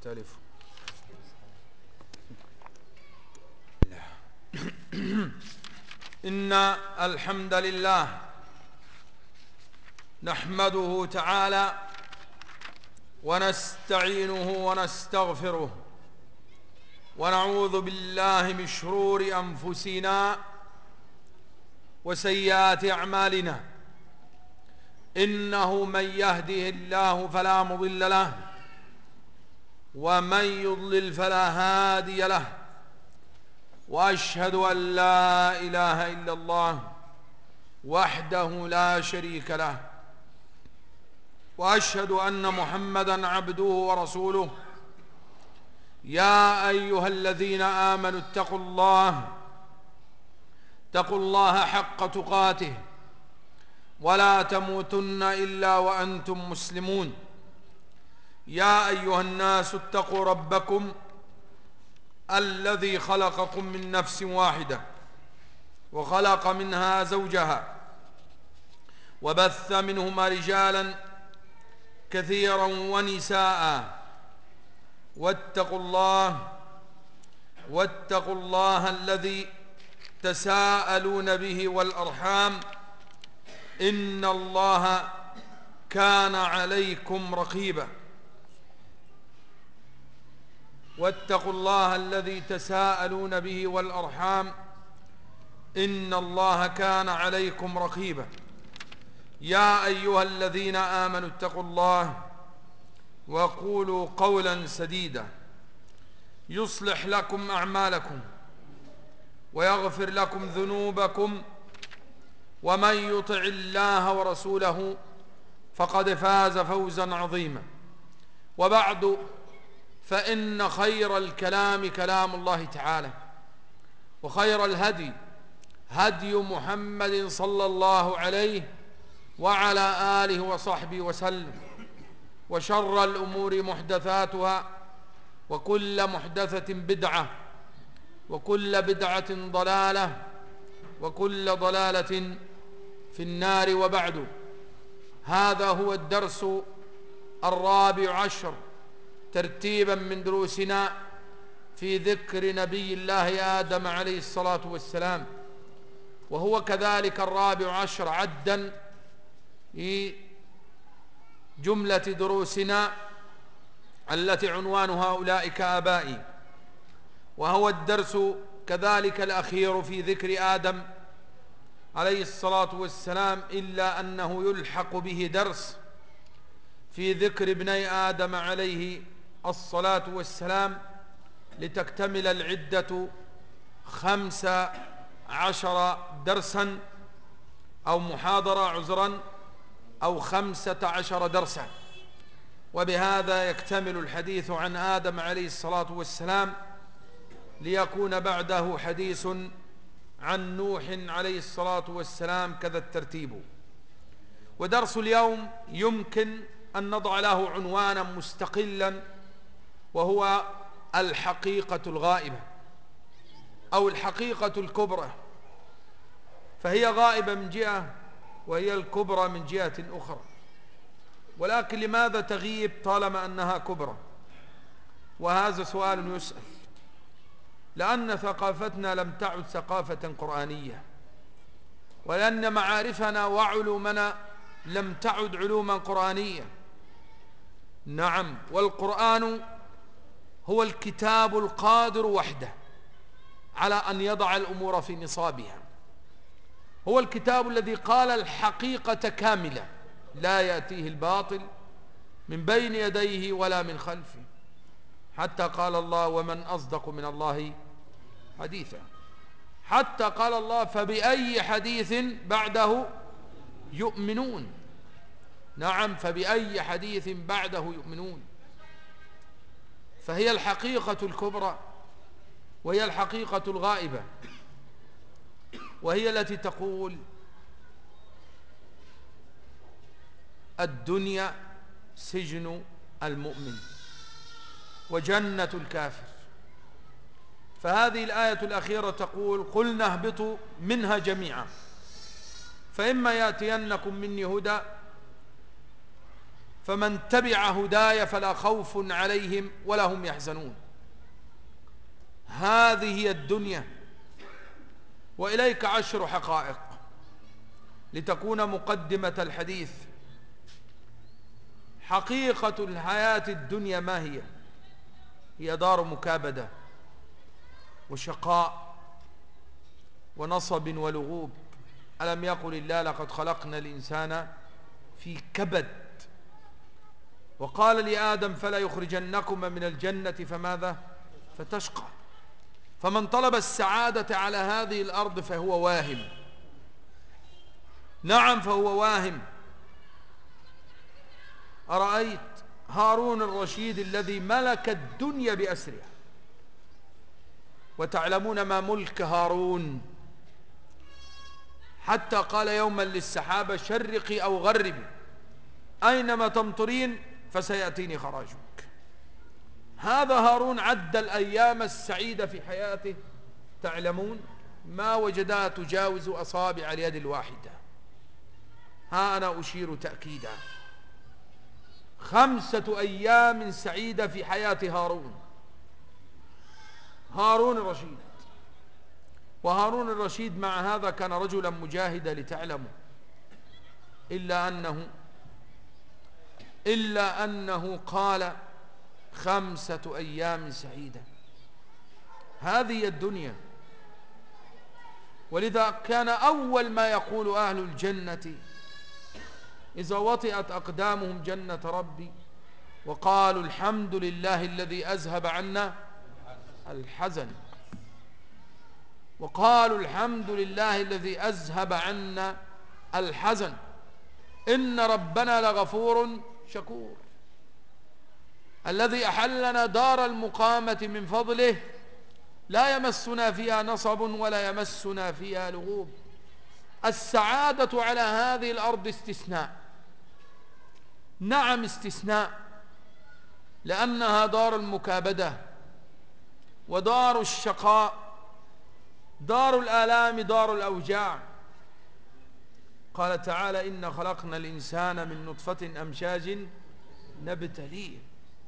تختلف. إن الحمد لله نحمده تعالى ونستعينه ونستغفره ونعوذ بالله من شرور أنفسنا وسيئات أعمالنا. إنه من يهده الله فلا مضل له ومن يضلل فلا هادي له، وأشهد أن لا إله إلا الله وحده لا شريك له، وأشهد أن محمدًا عبده ورسوله. يا أيها الذين آمنوا اتقوا الله حق تقاته ولا تموتن إلا وأنتم مسلمون. يا أيها الناس اتقوا ربكم الذي خلقكم من نفس واحدة وخلق منها زوجها وبث منهما رجالا كثيرا ونساء. واتقوا الله الذي تساءلون به والأرحام، إن الله كان عليكم رقيبا. واتقوا الله الذي تساءلون به والأرحام، إن الله كان عليكم رقيبا. يا أيها الذين آمنوا اتقوا الله وقولوا قولا سديدا يصلح لكم أعمالكم ويغفر لكم ذنوبكم، ومن يطع الله ورسوله فقد فاز فوزا عظيما. وبعد، فإن خير الكلام كلام الله تعالى، وخير الهدي هدي محمد صلى الله عليه وعلى آله وصحبه وسلم، وشر الأمور محدثاتها، وكل محدثة بدعة، وكل بدعة ضلالة، وكل ضلالة في النار. وبعد، هذا هو الدرس 14 ترتيبا من دروسنا في ذكر نبي الله آدم عليه الصلاة والسلام، وهو كذلك 14 عدا في جملة دروسنا التي عنوانها أولئك آبائي، وهو الدرس كذلك الأخير في ذكر آدم عليه الصلاة والسلام، إلا أنه يلحق به درس في ذكر ابني آدم عليه الصلاة والسلام، لتكتمل العدة 15 درسا أو محاضرة عذرا، أو 15 درسا. وبهذا يكتمل الحديث عن آدم عليه الصلاة والسلام، ليكون بعده حديث عن نوح عليه الصلاة والسلام، كذا الترتيب. ودرس اليوم يمكن أن نضع له عنوانا مستقلا، وهو الحقيقة الغائبة أو الحقيقة الكبرى. فهي غائبة من جهة، وهي الكبرى من جهة أخرى. ولكن لماذا تغيب طالما أنها كبرى؟ وهذا سؤال يسأل، لأن ثقافتنا لم تعد ثقافة قرآنية، ولأن معارفنا وعلومنا لم تعد علوما قرآنية. نعم، والقرآن هو الكتاب القادر وحده على أن يضع الأمور في نصابها. هو الكتاب الذي قال الحقيقة كاملة، لا يأتيه الباطل من بين يديه ولا من خلفه، حتى قال الله: ومن أصدق من الله حديثا. حتى قال الله: فبأي حديث بعده يؤمنون. نعم، فبأي حديث بعده يؤمنون. فهي الحقيقة الكبرى، وهي الحقيقة الغائبة، وهي التي تقول: الدنيا سجن المؤمن وجنة الكافر. فهذه الآية الأخيرة تقول: قلنا اهبطوا منها جميعا، فإما يأتينكم مني هدى فمن تبع هداي فلا خوف عليهم ولا هم يحزنون. هذه هي الدنيا. وإليك 10 حقائق لتكون مقدمة الحديث. حقيقة الحياة الدنيا ما هي؟ هي دار مكابدة وشقاء ونصب ولغوب. ألم يقل الله لقد خلقنا الإنسان في كبد، وقال لآدم فلا يخرجنكما من الجنة فماذا؟ فتشقى. فمن طلب السعادة على هذه الأرض فهو واهم. نعم فهو واهم. أرأيت هارون الرشيد الذي ملك الدنيا بأسرها، وتعلمون ما ملك هارون، حتى قال يوما للسحابة شرقي أو غربي أينما تمطرين فسيأتيني خراجك. هذا هارون عد الأيام السعيدة في حياته، تعلمون ما وجدها تجاوز أصابع اليد الواحدة. ها أنا أشير تأكيدا. 5 أيام سعيدة في حياة هارون الرشيد. وهارون الرشيد مع هذا كان رجلا مجاهدا لتعلموا، إلا أنه قال 5 أيام سعيدة. هذه الدنيا. ولذا كان أول ما يقول أهل الجنة إذا وطئت أقدامهم جنة ربي وقالوا الحمد لله الذي أذهب عنا الحزن، وقالوا الحمد لله الذي أذهب عنا الحزن إن ربنا لغفور شكور، الذي أحلنا دار المقامة من فضله لا يمسنا فيها نصب ولا يمسنا فيها لغوب. السعادة على هذه الأرض استثناء. نعم استثناء، لأنها دار المكابدة ودار الشقاء، دار الآلام، دار الأوجاع. قال تعالى إنا خلقنا الإنسان من نطفة أمشاج نبتليه.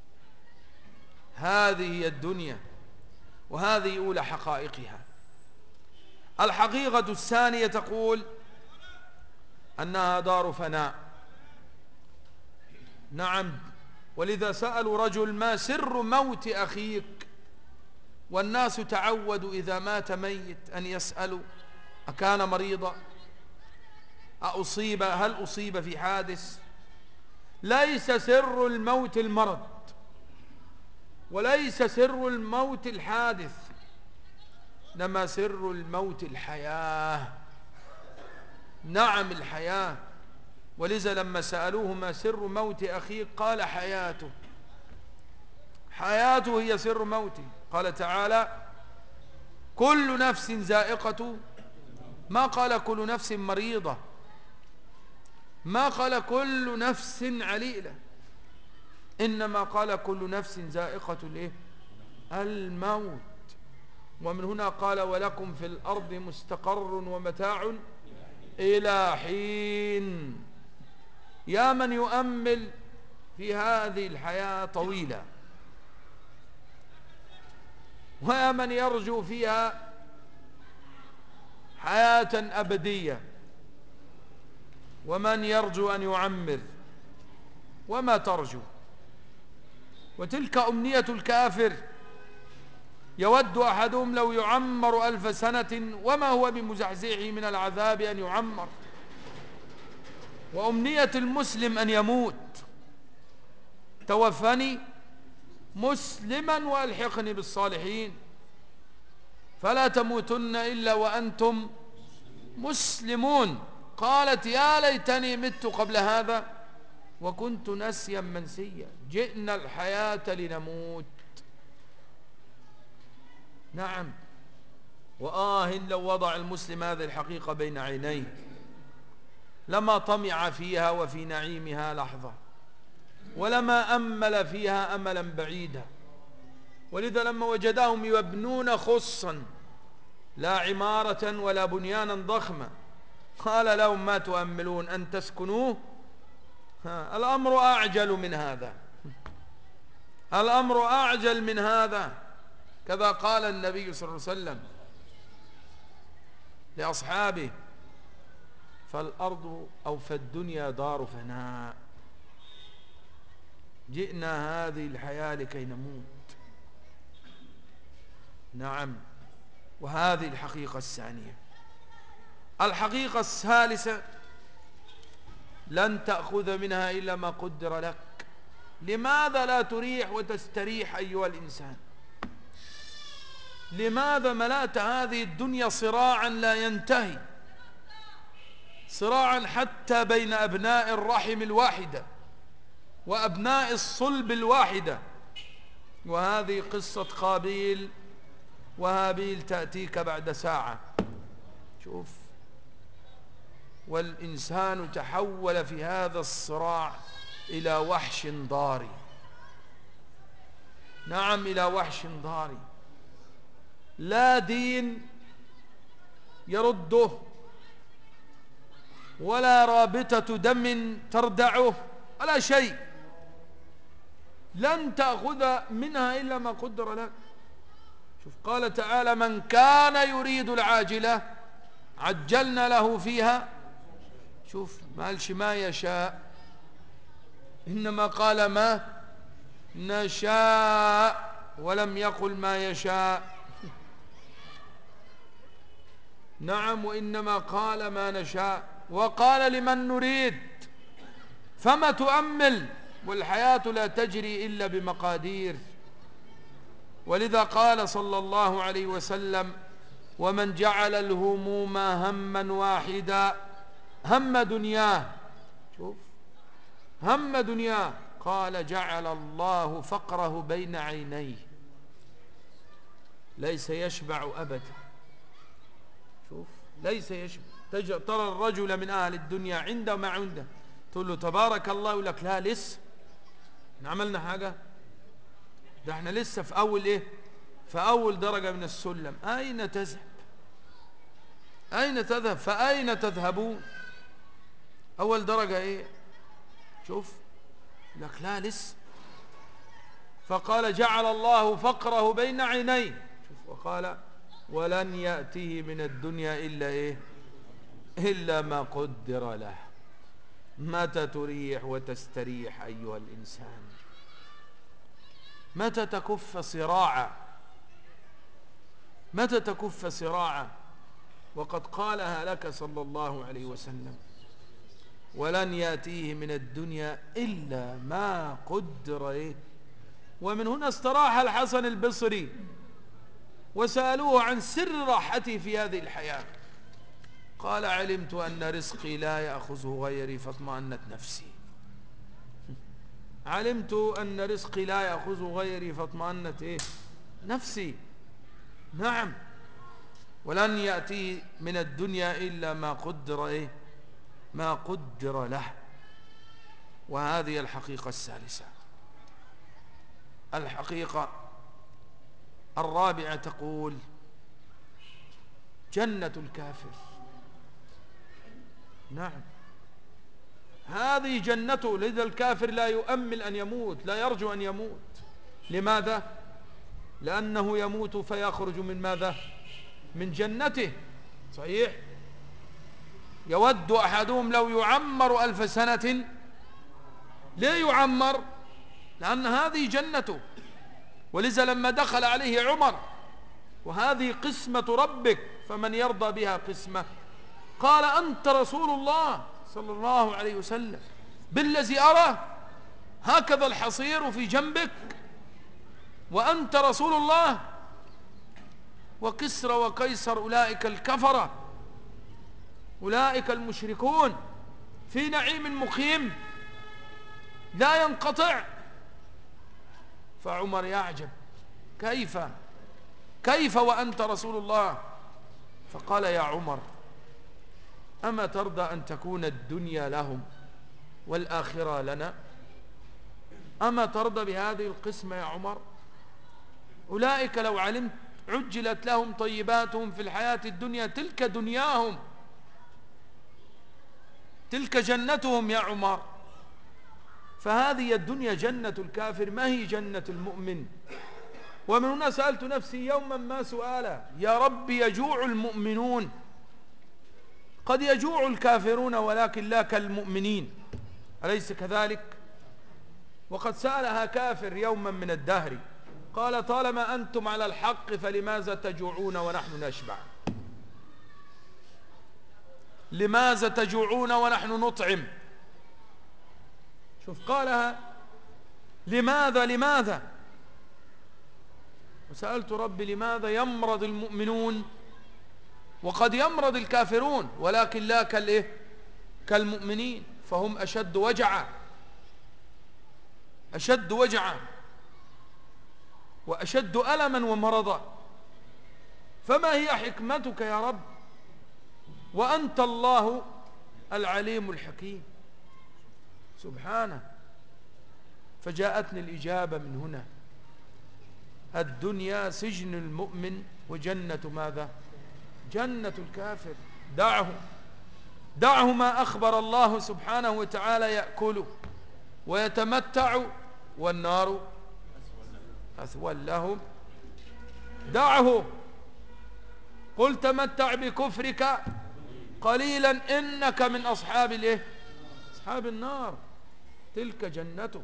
هذه هي الدنيا، وهذه أولى حقائقها. الحقيقة الثانية تقول أنها دار فناء. نعم. ولذا سألوا رجل ما سر موت أخيك؟ والناس تعودوا إذا مات ميت أن يسألوا أكان مريضا؟ هل أصيب في حادث؟ ليس سر الموت المرض، وليس سر الموت الحادث، إنما سر الموت الحياة. نعم الحياة. ولذا لما سألوه ما سر موت أخيك قال حياته. حياته هي سر موته. قال تعالى كل نفس ذائقة، ما قال كل نفس مريضة، ما قال كل نفس عليلة، إنما قال كل نفس ذائقة الموت. ومن هنا قال ولكم في الأرض مستقر ومتاع إلى حين. يا من يؤمل في هذه الحياة طويلة، ويا من يرجو فيها حياة أبدية، ومن يرجو أن يعمر وما ترجو. وتلك أمنية الكافر. يود أحدهم لو يعمر 1000 سنة وما هو بمزحزحه من العذاب أن يعمر. وأمنية المسلم أن يموت. توفني مسلما وألحقني بالصالحين، فلا تموتن إلا وأنتم مسلمون. قالت يا ليتني مت قبل هذا وكنت نسيا منسيا. جئنا الحياة لنموت. نعم. لو وضع المسلم هذه الحقيقة بين عينيه لما طمع فيها وفي نعيمها لحظة، ولما أمل فيها أملا بعيدا. ولذا لما وجدهم يبنون خصا لا عمارة ولا بنيانا ضخما قال لهم ما تؤملون أن تسكنوه الأمر أعجل من هذا، الأمر أعجل من هذا. كذا قال النبي صلى الله عليه وسلم لأصحابه: فالأرض أو فالدنيا دار فناء، جئنا هذه الحياة لكي نموت. نعم. وهذه الحقيقة الثانية. الحقيقة الثالثة: لن تأخذ منها إلا ما قدر لك. لماذا لا تريح وتستريح أيها الإنسان؟ لماذا ملأت هذه الدنيا صراعا لا ينتهي، صراعا حتى بين أبناء الرحم الواحدة وأبناء الصلب الواحدة؟ وهذه قصة قابيل وهابيل تأتيك بعد ساعة. شوف، والإنسان تحول في هذا الصراع إلى وحش ضاري. نعم، إلى وحش ضاري، لا دين يرده، ولا رابطة دم تردعه، ولا شيء. لن تأخذ منها إلا ما قدر لك. شوف، قال تعالى: من كان يريد العاجلة عجلنا له فيها. شوف، ما قالش ما يشاء، إنما قال ما نشاء، ولم يقل ما يشاء. نعم، وإنما قال ما نشاء، وقال لمن نريد. فما تؤمل، والحياة لا تجري إلا بمقادير. ولذا قال صلى الله عليه وسلم: ومن جعل الهموم هما واحدا هم دنياه. شوف، هم دنياه. قال: جعل الله فقره بين عينيه، ليس يشبع أبدا. شوف، ليس يشبع. ترى الرجل من أهل الدنيا عنده ما عنده، تقول له تبارك الله، يقول لك لا لسه، احنا عملنا حاجة؟ ده احنا لسه في أول إيه؟ في أول درجة من السلم. أين تذهب؟ أين تذهب؟ فأين تذهبون؟ أول درجة إيه؟ شوف، يقول لك لا لسه. فقال: جعل الله فقره بين عينيه. شوف، وقال: ولن يأتيه من الدنيا إلا إيه؟ إلا ما قدر له. متى تريح وتستريح أيها الإنسان؟ متى تكف صراعا؟ متى تكف صراعا؟ وقد قالها لك صلى الله عليه وسلم: ولن يأتيه من الدنيا إلا ما قدر إيه؟ ومن هنا استراح الحسن البصري وسألوه عن سر راحته في هذه الحياة، قال: علمت أن رزقي لا يأخذه غيري فاطمأنت نفسي. علمت أن رزقي لا يأخذه غيري فاطمأنت إيه؟ نفسي. نعم. ولن يأتي من الدنيا إلا ما قدر إيه؟ ما قدر له. وهذه الحقيقة الثالثة. الحقيقة الرابعة تقول: جنة الكافر. نعم، هذه جنته. لذا الكافر لا يؤمل أن يموت، لا يرجو أن يموت. لماذا؟ لأنه يموت فيخرج من ماذا؟ من جنته. صحيح. يود أحدهم لو يعمر 1000 سنة. ليه يعمر؟ لأن هذه جنته. ولذا لما دخل عليه عمر: وهذه قسمة ربك فمن يرضى بها قسمة، قال: أنت رسول الله صلى الله عليه وسلم، بالذي أرى هكذا الحصير في جنبك، وأنت رسول الله. وكسرى وقيصر أولئك الكفرة، أولئك المشركون، في نعيم مقيم لا ينقطع. فعمر يعجب: كيف وأنت رسول الله؟ فقال: يا عمر، أما ترضى أن تكون الدنيا لهم والآخرة لنا؟ أما ترضى بهذه القسمة يا عمر؟ أولئك لو علمت عجلت لهم طيباتهم في الحياة الدنيا، تلك دنياهم، تلك جنتهم يا عمر. فهذه الدنيا جنة الكافر، ما هي جنة المؤمن. ومن هنا سألت نفسي يوما ما سؤالا: يا رب يجوع المؤمنون، قد يجوع الكافرون ولكن لا كالمؤمنين، أليس كذلك؟ وقد سألها كافر يوما من الدهر قال: طالما أنتم على الحق فلماذا تجوعون ونحن نشبع؟ لماذا تجوعون ونحن نطعم؟ شوف قالها لماذا. وسألت ربي لماذا يمرض المؤمنون وقد يمرض الكافرون، ولكن لا كالمؤمنين، فهم أشد وجعا وأشد ألما ومرضا. فما هي حكمتك يا رب وأنت الله العليم الحكيم سبحانه؟ فجاءتني الإجابة من هنا: الدنيا سجن المؤمن وجنة ماذا؟ جنة الكافر. دعه ما أخبر الله سبحانه وتعالى يأكل ويتمتع والنار مثوى لهم. دعه، قل تمتع بكفرك قليلا إنك من أصحاب النار، تلك جنته.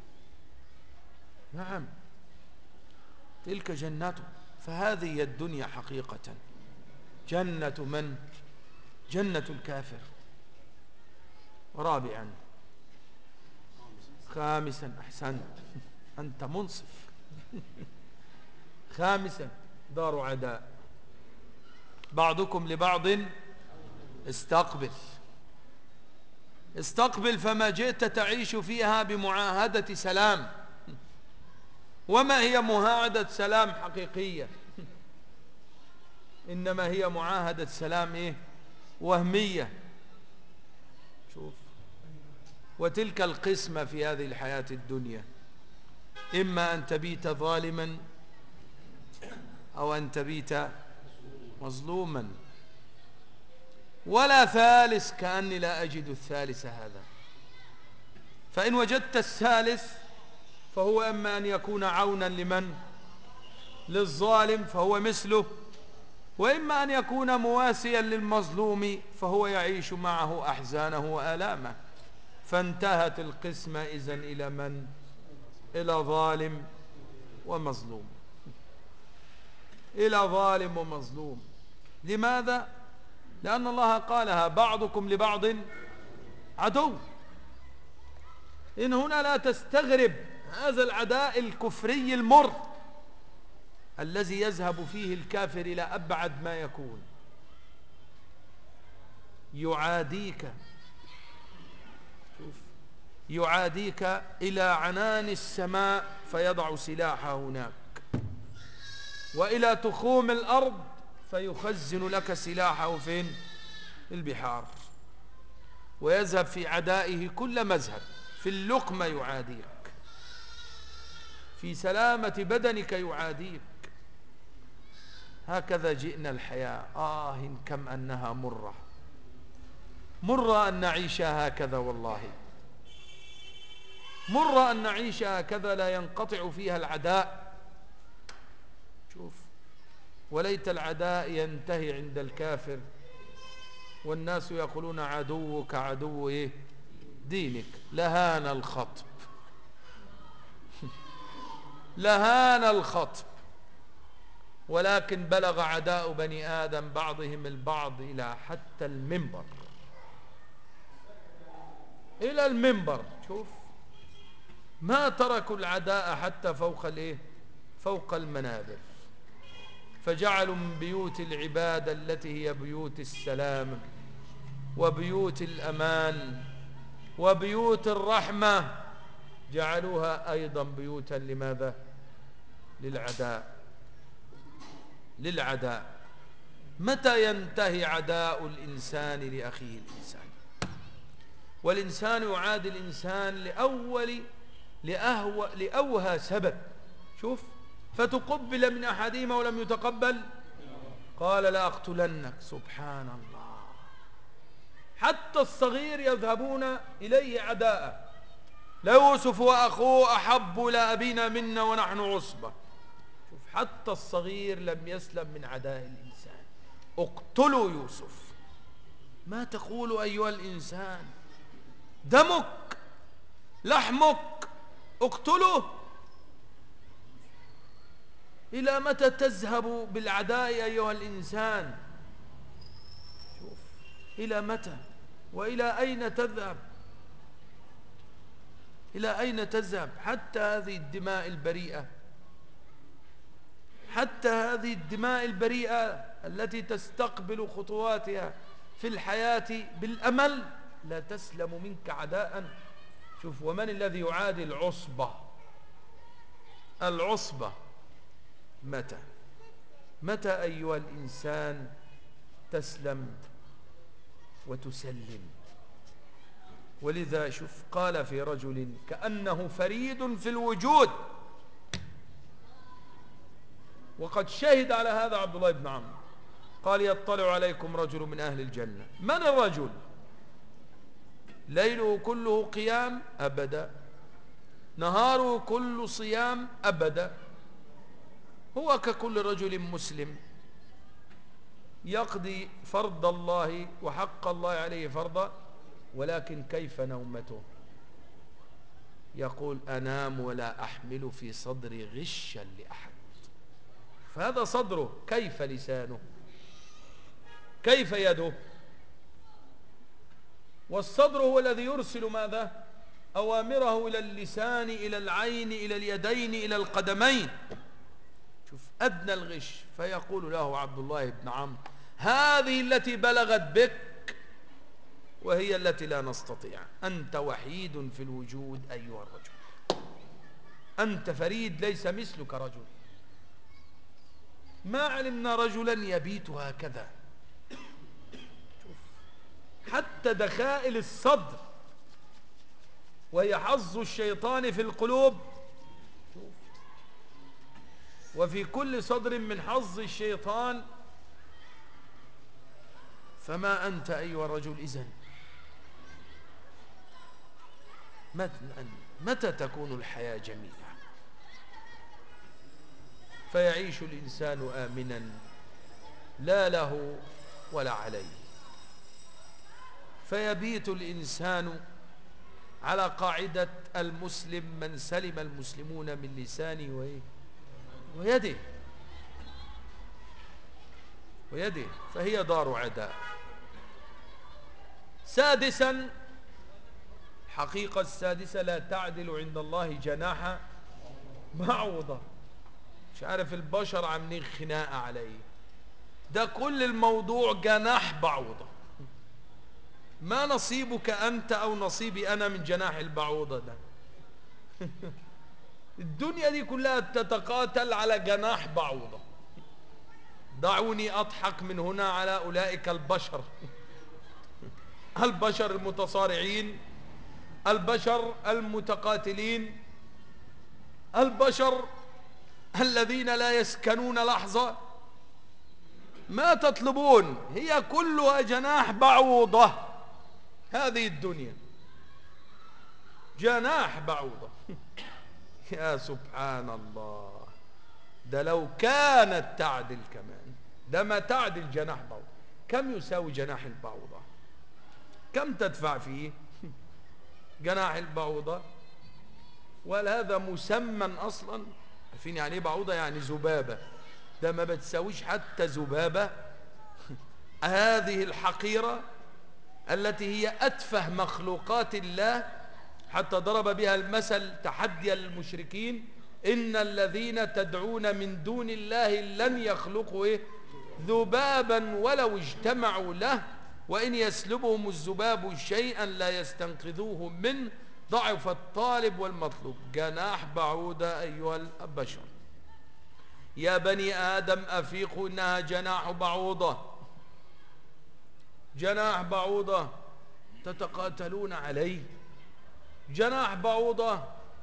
نعم تلك جنته. فهذه الدنيا حقيقة جنة من؟ جنة الكافر. رابعا خامسا، أحسنت أنت منصف. خامسا دار عداء، بعضكم لبعض استقبل فما جئت تعيش فيها بمعاهدة سلام. وما هي معاهدة سلام حقيقية؟ إنما هي معاهدة سلام وهمية. شوف، وتلك القسمة في هذه الحياة الدنيا: إما أن تبيت ظالما أو أن تبيت مظلوما، ولا ثالث، كأني لا أجد الثالث هذا. فإن وجدت الثالث فهو إما أن يكون عونا للظالم فهو مثله، وإما أن يكون مواسيا للمظلوم فهو يعيش معه أحزانه وآلامه. فانتهت القسمة إذن إلى من؟ إلى ظالم ومظلوم. إلى ظالم ومظلوم. لماذا؟ لأن الله قالها: بعضكم لبعض عدو. إن هنا لا تستغرب هذا العداء الكفري المر الذي يذهب فيه الكافر إلى أبعد ما يكون، يعاديك. شوف، يعاديك إلى عنان السماء فيضع سلاحه هناك، وإلى تخوم الأرض فيخزن لك سلاحه فين؟ البحار. ويذهب في عدائه كل مذهب، في اللقمة يعاديك، في سلامة بدنك يعاديك. هكذا جئنا الحياة. كم أنها مرة أن نعيشها هكذا، والله مرة أن نعيش هكذا لا ينقطع فيها العداء. شوف، وليت العداء ينتهي عند الكافر والناس يقولون عدوك عدو دينك. لهان الخطب. لهان الخطب. ولكن بلغ عداء بني آدم بعضهم البعض إلى حتى المنبر، إلى المنبر. شوف، ما تركوا العداء حتى فوق المنابر. فجعلوا من بيوت العبادة التي هي بيوت السلام وبيوت الأمان وبيوت الرحمة، جعلوها أيضا بيوتا لماذا؟ للعداء. متى ينتهي عداء الإنسان لأخيه الإنسان؟ والإنسان يعادي الإنسان لأوهى سبب. شوف، فتقبل من أحدهما ولم يتقبل قال لأقتلنك. سبحان الله. حتى الصغير يذهبون إليه عداء. ليوسف وأخوه أحب إلى أبينا منا ونحن عصبة. شوف حتى الصغير لم يسلم من عداء الإنسان. اقتلوا يوسف. ما تقول أيها الإنسان؟ دمك لحمك، اقتله. إلى متى تذهب بالعداء أيها الإنسان؟ شوف إلى متى وإلى أين تذهب؟ إلى أين تذهب؟ حتى هذه الدماء البريئة، حتى هذه الدماء البريئة التي تستقبل خطواتها في الحياة بالأمل لا تسلم منك عداء. شوف، ومن الذي يعادي العصبة؟ العصبة. متى متى أيها الإنسان تسلم وتسلم؟ ولذا شوف قال في رجل كأنه فريد في الوجود، وقد شهد على هذا عبد الله بن عمرو، قال يطلع عليكم رجل من أهل الجنة. من الرجل؟ ليله كله قيام أبدا، نهاره كله صيام أبدا، هو ككل رجل مسلم يقضي فرض الله وحق الله عليه فرضا، ولكن كيف نومته؟ يقول أنام ولا أحمل في صدري غشا لأحد. فهذا صدره، كيف لسانه؟ كيف يده؟ والصدر هو الذي يرسل ماذا؟ أوامره إلى اللسان، إلى العين، إلى اليدين، إلى القدمين. شوف أدنى الغش. فيقول له عبد الله بن عمرو هذه التي بلغت بك وهي التي لا نستطيع. أنت وحيد في الوجود أيها الرجل، أنت فريد، ليس مثلك رجل. ما علمنا رجلا يبيت هكذا. شوف حتى دخائل الصدر وهي حظ الشيطان في القلوب. وفي كل صدر من حظ الشيطان. فما أنت أيها الرجل إذن؟ متى تكون الحياة جميلة؟ فيعيش الإنسان آمنا لا له ولا عليه، فيبيت الإنسان على قاعدة المسلم من سلم المسلمون من لسانه ويده، فهي دار عداء. سادسا، الحقيقة السادسة لا تعدل عند الله جناح بعوضة. مش عارف البشر عاملين خناقة عليه، ده كل الموضوع جناح بعوضة. ما نصيبك أنت أو نصيبي أنا من جناح البعوضة ده؟ الدنيا دي كلها تتقاتل على جناح بعوضة. دعوني أضحك من هنا على أولئك البشر، البشر المتصارعين، البشر المتقاتلين، البشر الذين لا يسكنون لحظة. ما تطلبون؟ هي كلها جناح بعوضة. هذه الدنيا جناح بعوضة. يا سبحان الله، ده لو كانت تعدل كمان، ده ما تعدل جناح بعوضة. كم يساوي جناح البعوضة؟ كم تدفع فيه جناح البعوضة؟ ولا هذا مسمى أصلا؟ عارفين يعني ايه بعوضة؟ يعني ذبابة. ده ما بتساويش حتى ذبابة. هذه الحقيرة التي هي أتفه مخلوقات الله، حتى ضرب بها المثل تحديا للمشركين إن الذين تدعون من دون الله لن يخلقوا ذبابا ولو اجتمعوا له وإن يسلبهم الذباب شيئا لا يستنقذوه منه ضعف الطالب والمطلوب. جناح بعوضة أيها البشر. يا بني آدم أفيقوا إنها جناح بعوضة، جناح بعوضة تتقاتلون عليه، جناح بعوضة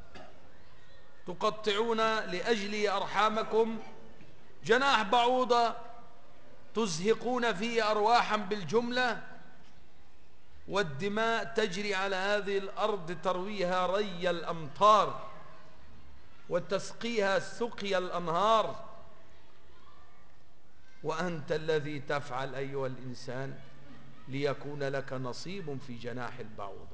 تقطعون لأجله أرحامكم، جناح بعوضة تزهقون فيه أرواحا بالجملة، والدماء تجري على هذه الأرض ترويها ري الأمطار وتسقيها سقيا الأنهار، وأنت الذي تفعل أيها الإنسان ليكون لك نصيب في جناح البعوضة.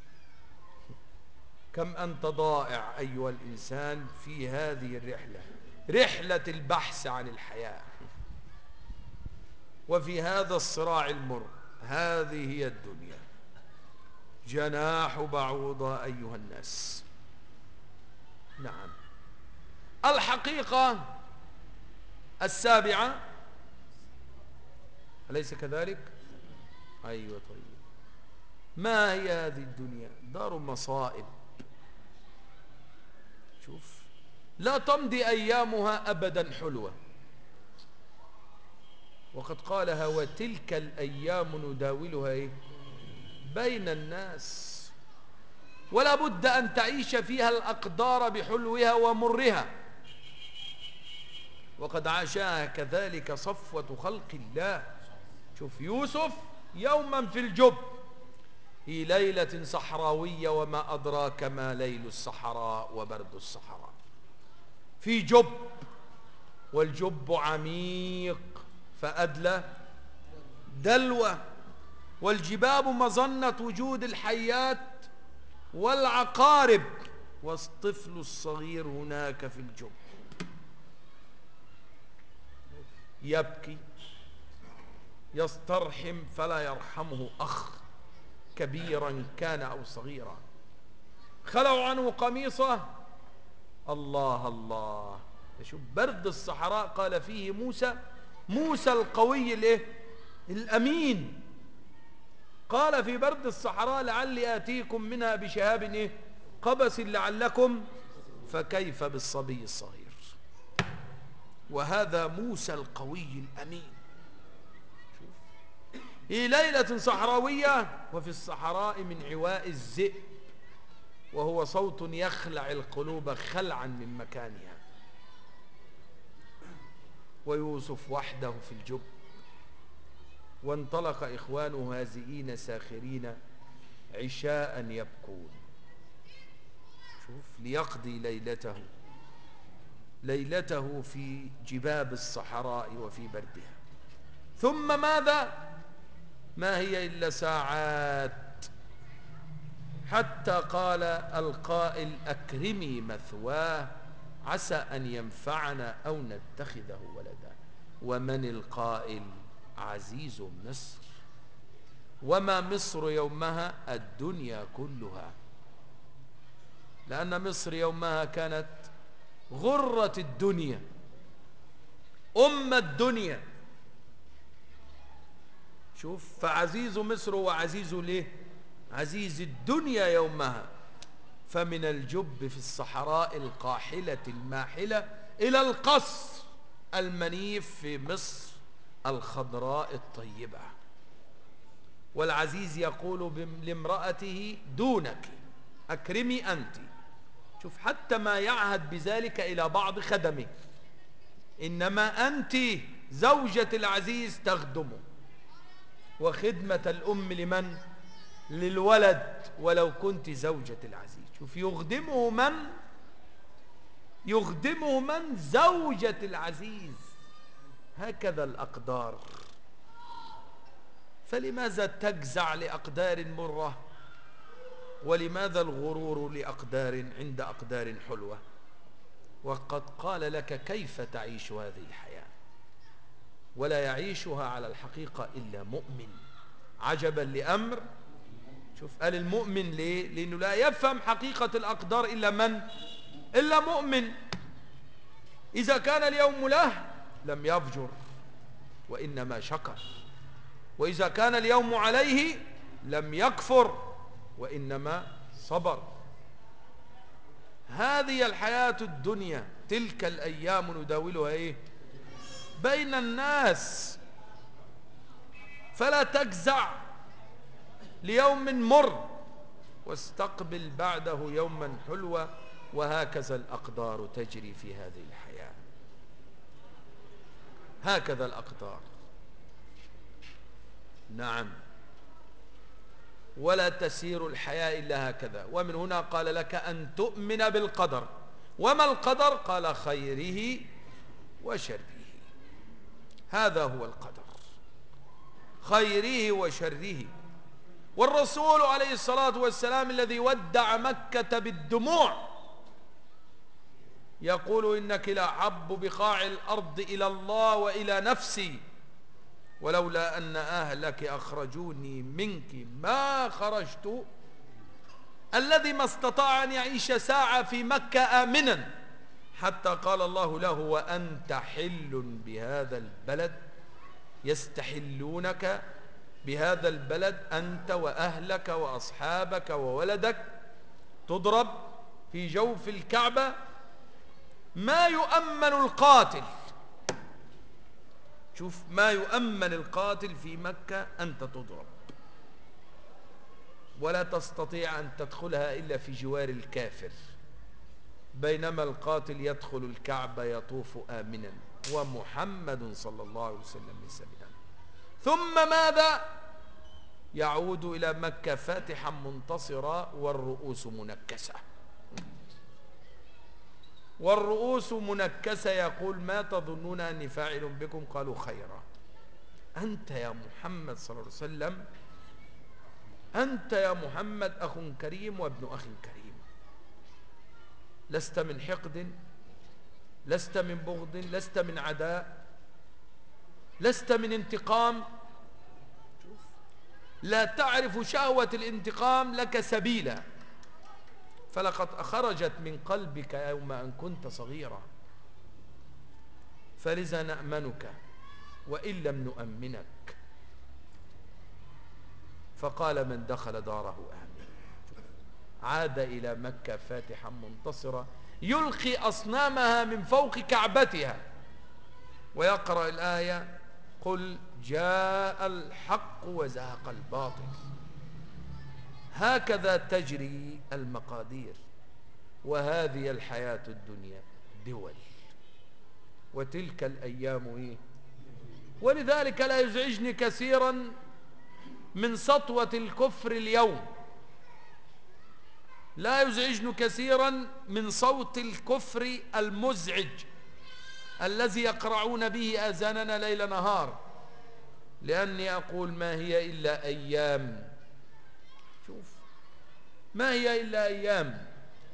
كم أنت ضائع أيها الإنسان في هذه الرحلة، رحلة البحث عن الحياة، وفي هذا الصراع المر. هذه هي الدنيا، جناح بعوضة أيها الناس. نعم. الحقيقة السابعة، أليس كذلك؟ أيوة. طيب، ما هي هذه الدنيا؟ دار مصائب. شوف، لا تمضي أيامها أبدا حلوة، وقد قالها وتلك الأيام نداولها إيه؟ بين الناس، ولا بد أن تعيش فيها الأقدار بحلوها ومرها، وقد عاشاها كذلك صفوة خلق الله. شوف يوسف يوما في الجب في ليلة صحراوية، وما أدراك ما ليل الصحراء وبرد الصحراء، في جب، والجب عميق فأدلى دلوة، والجباب مظنة وجود الحيات والعقارب، والطفل الصغير هناك في الجب يبكي يسترحم فلا يرحمه أخ كبيرا كان أو صغيرا. خلعوا عنه قميصه، الله الله. شوف برد الصحراء قال فيه موسى القوي الأمين، قال في برد الصحراء لعلي آتيكم منها بشهاب قبس لعلكم، فكيف بالصبي الصغير؟ وهذا موسى القوي الأمين. في ليلة صحراوية، وفي الصحراء من عواء الذئب، وهو صوت يخلع القلوب خلعا من مكانها. ويوسف وحده في الجب، وانطلق إخوانه هازئين ساخرين عشاء يبكون. شوف، ليقضي ليلته في جباب الصحراء وفي بردها. ثم ماذا؟ ما هي إلا ساعات، حتى قال القائل أكرمي مثواه عسى أن ينفعنا أو نتخذه ولدا. ومن القائل؟ عزيز مصر، وما مصر يومها الدنيا كلها، لأن مصر يومها كانت غرة الدنيا، الدنيا. شوف، فعزيز مصر هو عزيز عزيز الدنيا يومها. فمن الجب في الصحراء القاحلة الماحلة إلى القصر المنيف في مصر الخضراء الطيبة. والعزيز يقول لامرأته دونك، أكرمي أنت. شوف، حتى ما يعهد بذلك إلى بعض خدمه، إنما أنت زوجة العزيز تخدمه. وخدمة الأم لمن؟ للولد، ولو كنت زوجة العزيز. شوف، يخدمه من؟ زوجة العزيز. هكذا الأقدار. فلماذا تجزع لأقدار مرة؟ ولماذا الغرور لأقدار عند أقدار حلوة؟ وقد قال لك كيف تعيش هذه الحياة، ولا يعيشها على الحقيقة إلا مؤمن. عجبا لأمر. شوف، قال المؤمن ليه؟ لأنه لا يفهم حقيقة الأقدار إلا من؟ إلا مؤمن. إذا كان اليوم له لم يفجر وإنما شكر، وإذا كان اليوم عليه لم يكفر وإنما صبر. هذه الحياة الدنيا، تلك الأيام نداولها بين الناس. فلا تجزع ليوم مر، واستقبل بعده يوما حلوا. وهكذا الأقدار تجري في هذه الحياة، هكذا الأقدار. نعم. ولا تسير الحياة إلا هكذا. ومن هنا قال لك أن تؤمن بالقدر. وما القدر؟ قال خيره وشره. هذا هو القدر، خيره وشره. والرسول عليه الصلاة والسلام الذي ودع مكة بالدموع يقول إنك لأحب بقاع الأرض إلى الله وإلى نفسي، ولولا أن أهلك أخرجوني منك ما خرجت. الذي ما استطاع أن يعيش ساعة في مكة آمنا، حتى قال الله له وأنت حل بهذا البلد، يستحلونك بهذا البلد أنت وأهلك وأصحابك وولدك، تضرب في جوف الكعبة. ما يؤمن القاتل، شوف، ما يؤمن القاتل في مكة أنت تضرب، ولا تستطيع أن تدخلها إلا في جوار الكافر، بينما القاتل يدخل الكعبة يطوف آمنا، ومحمد صلى الله عليه وسلم ليس بآمن. ثم ماذا؟ يعود إلى مكة فاتحا منتصرا والرؤوس منكسة، والرؤوس منكسة. يقول ما تظنون أني فاعل بكم؟ قالوا خيرا. أنت يا محمد صلى الله عليه وسلم، أنت يا محمد أخ كريم وابن أخ كريم، لست من حقد، لست من بغض، لست من عداء، لست من انتقام. لا تعرف شهوة الانتقام لك سبيلا، فلقد خرجت من قلبك يوم أن كنت صغيرا، فلذا نأمنك وإن لم نؤمنك. فقال من دخل داره آمن. عاد إلى مكة فاتحا منتصرا يلقي أصنامها من فوق كعبتها ويقرأ الآية قل جاء الحق وزهق الباطل. هكذا تجري المقادير، وهذه الحياة الدنيا دول، وتلك الأيام إيه؟ ولذلك لا يزعجني كثيرا من سطوة الكفر اليوم، لا يزعجني كثيرا من صوت الكفر المزعج الذي يقرعون به آذاننا ليل نهار، لأني أقول ما هي إلا أيام. شوف، ما هي إلا أيام.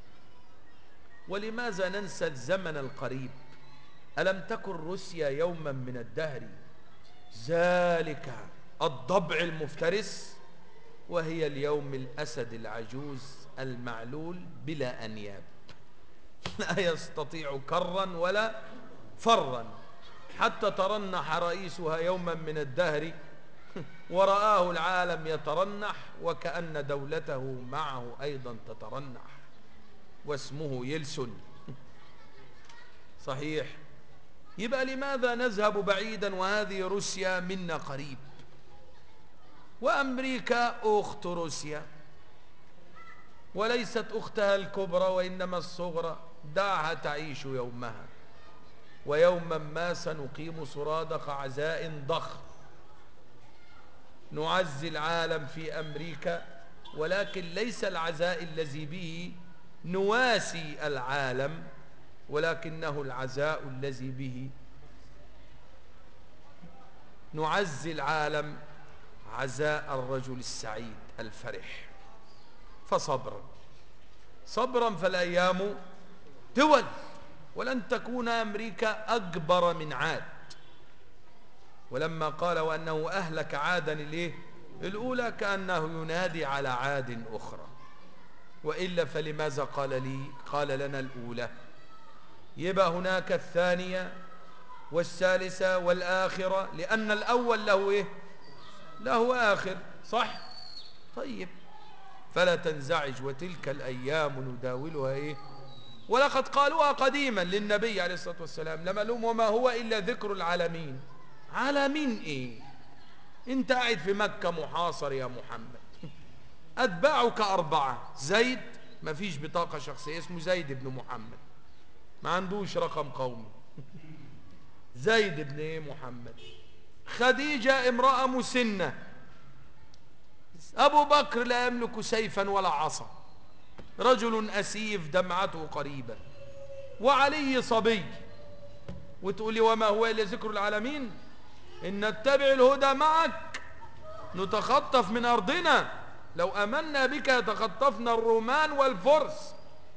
ولماذا ننسى الزمن القريب؟ ألم تكن روسيا يوما من الدهر ذلك الضبع المفترس، وهي اليوم الأسد العجوز المعلول بلا أنياب، لا يستطيع كرا ولا فرا، حتى ترنح رئيسها يوما من الدهر ورآه العالم يترنح وكأن دولته معه أيضا تترنح، واسمه يلسن. صحيح. يبقى لماذا نذهب بعيدا وهذه روسيا منا قريب؟ وأمريكا أخت روسيا، وليست أختها الكبرى وإنما الصغرى، دعها تعيش يومها، ويوما ما سنقيم سرادق عزاء ضخم نعزي العالم في أمريكا، ولكن ليس العزاء الذي به نواسي العالم، ولكنه العزاء الذي به نعزي العالم عزاء الرجل السعيد الفرح. فصبرا صبرا فالأيام دول، ولن تكون أمريكا أكبر من عاد. ولما قال وأنه أهلك عادا الأولى كأنه ينادي على عاد أخرى، وإلا فلماذا قال لنا الأولى؟ يبقى هناك الثانية والثالثة والآخرة، لأن الأول له إيه؟ له آخر، صح؟ طيب، فلا تنزعج وتلك الأيام نداولها إيه؟ ولقد قالوها قديما للنبي عليه الصلاة والسلام لما لهم وما هو إلا ذكر العالمين. عالمين إيه؟ أنت قاعد في مكة محاصر يا محمد، أتباعك 4، زيد ما فيش بطاقة شخصية اسمه زيد بن محمد، ما عندوش رقم قومي، زيد بن محمد. خديجة امرأة مسنة، أبو بكر لا يملك سيفا ولا عصا، رجل أسيف دمعته قريبة، وعلي صبي، وتقول لي وما هو إلا ذكر العالمين؟ إن نتبع الهدى معك نتخطف من أرضنا، لو أمنا بك يتخطفنا الرومان والفرس.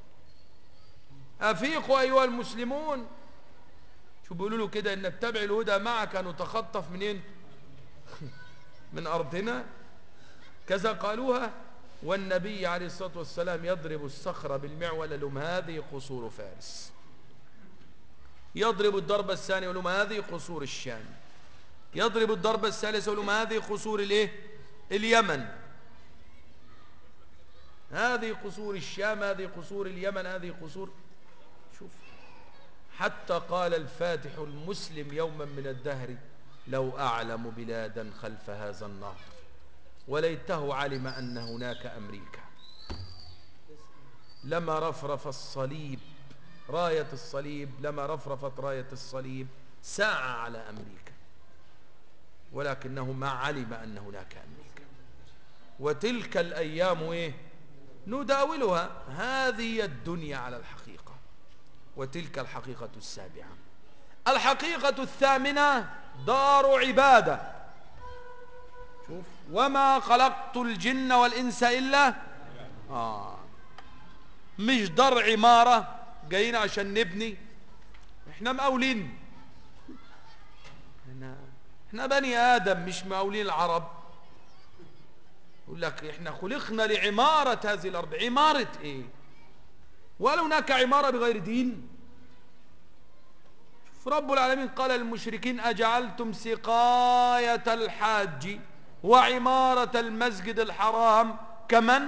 أفيقوا أيها المسلمون. شو بيقولوا له كده؟ إن نتبع الهدى معك نتخطف منين؟ من أرضنا. كذا قالوها. والنبي عليه الصلاة والسلام يضرب الصخرة بالمعول لهم هذه قصور فارس، يضرب الضربة الثانية ولهم هذه قصور الشام، يضرب الضربة الثالثة ولهم هذه قصور الايه؟ اليمن. هذه قصور الشام، هذه قصور اليمن، هذه قصور. شوف، حتى قال الفاتح المسلم يوما من الدهر لو أعلم بلادا خلف هذا النهر وليته علم أن هناك أمريكا لما رفرف الصليب، راية الصليب لما رفرفت راية الصليب ساعة على أمريكا، ولكنه ما علم أن هناك أمريكا. وتلك الأيام إيه؟ نداولها. هذه الدنيا على الحقيقة، وتلك الحقيقة السابعة. الحقيقة الثامنة دار عبادة. شوف، وما خلقت الجن والإنس إلا مش دار عمارة جايين عشان نبني. احنا مقاولين، احنا بني آدم مش مقاولين العرب. يقول لك احنا خلقنا لعمارة هذه الأرض. عمارة ايه؟ وهل هناك عمارة بغير دين؟ رب العالمين قال للمشركين أجعلتم سقاية الحاج وعمارة المسجد الحرام كمن؟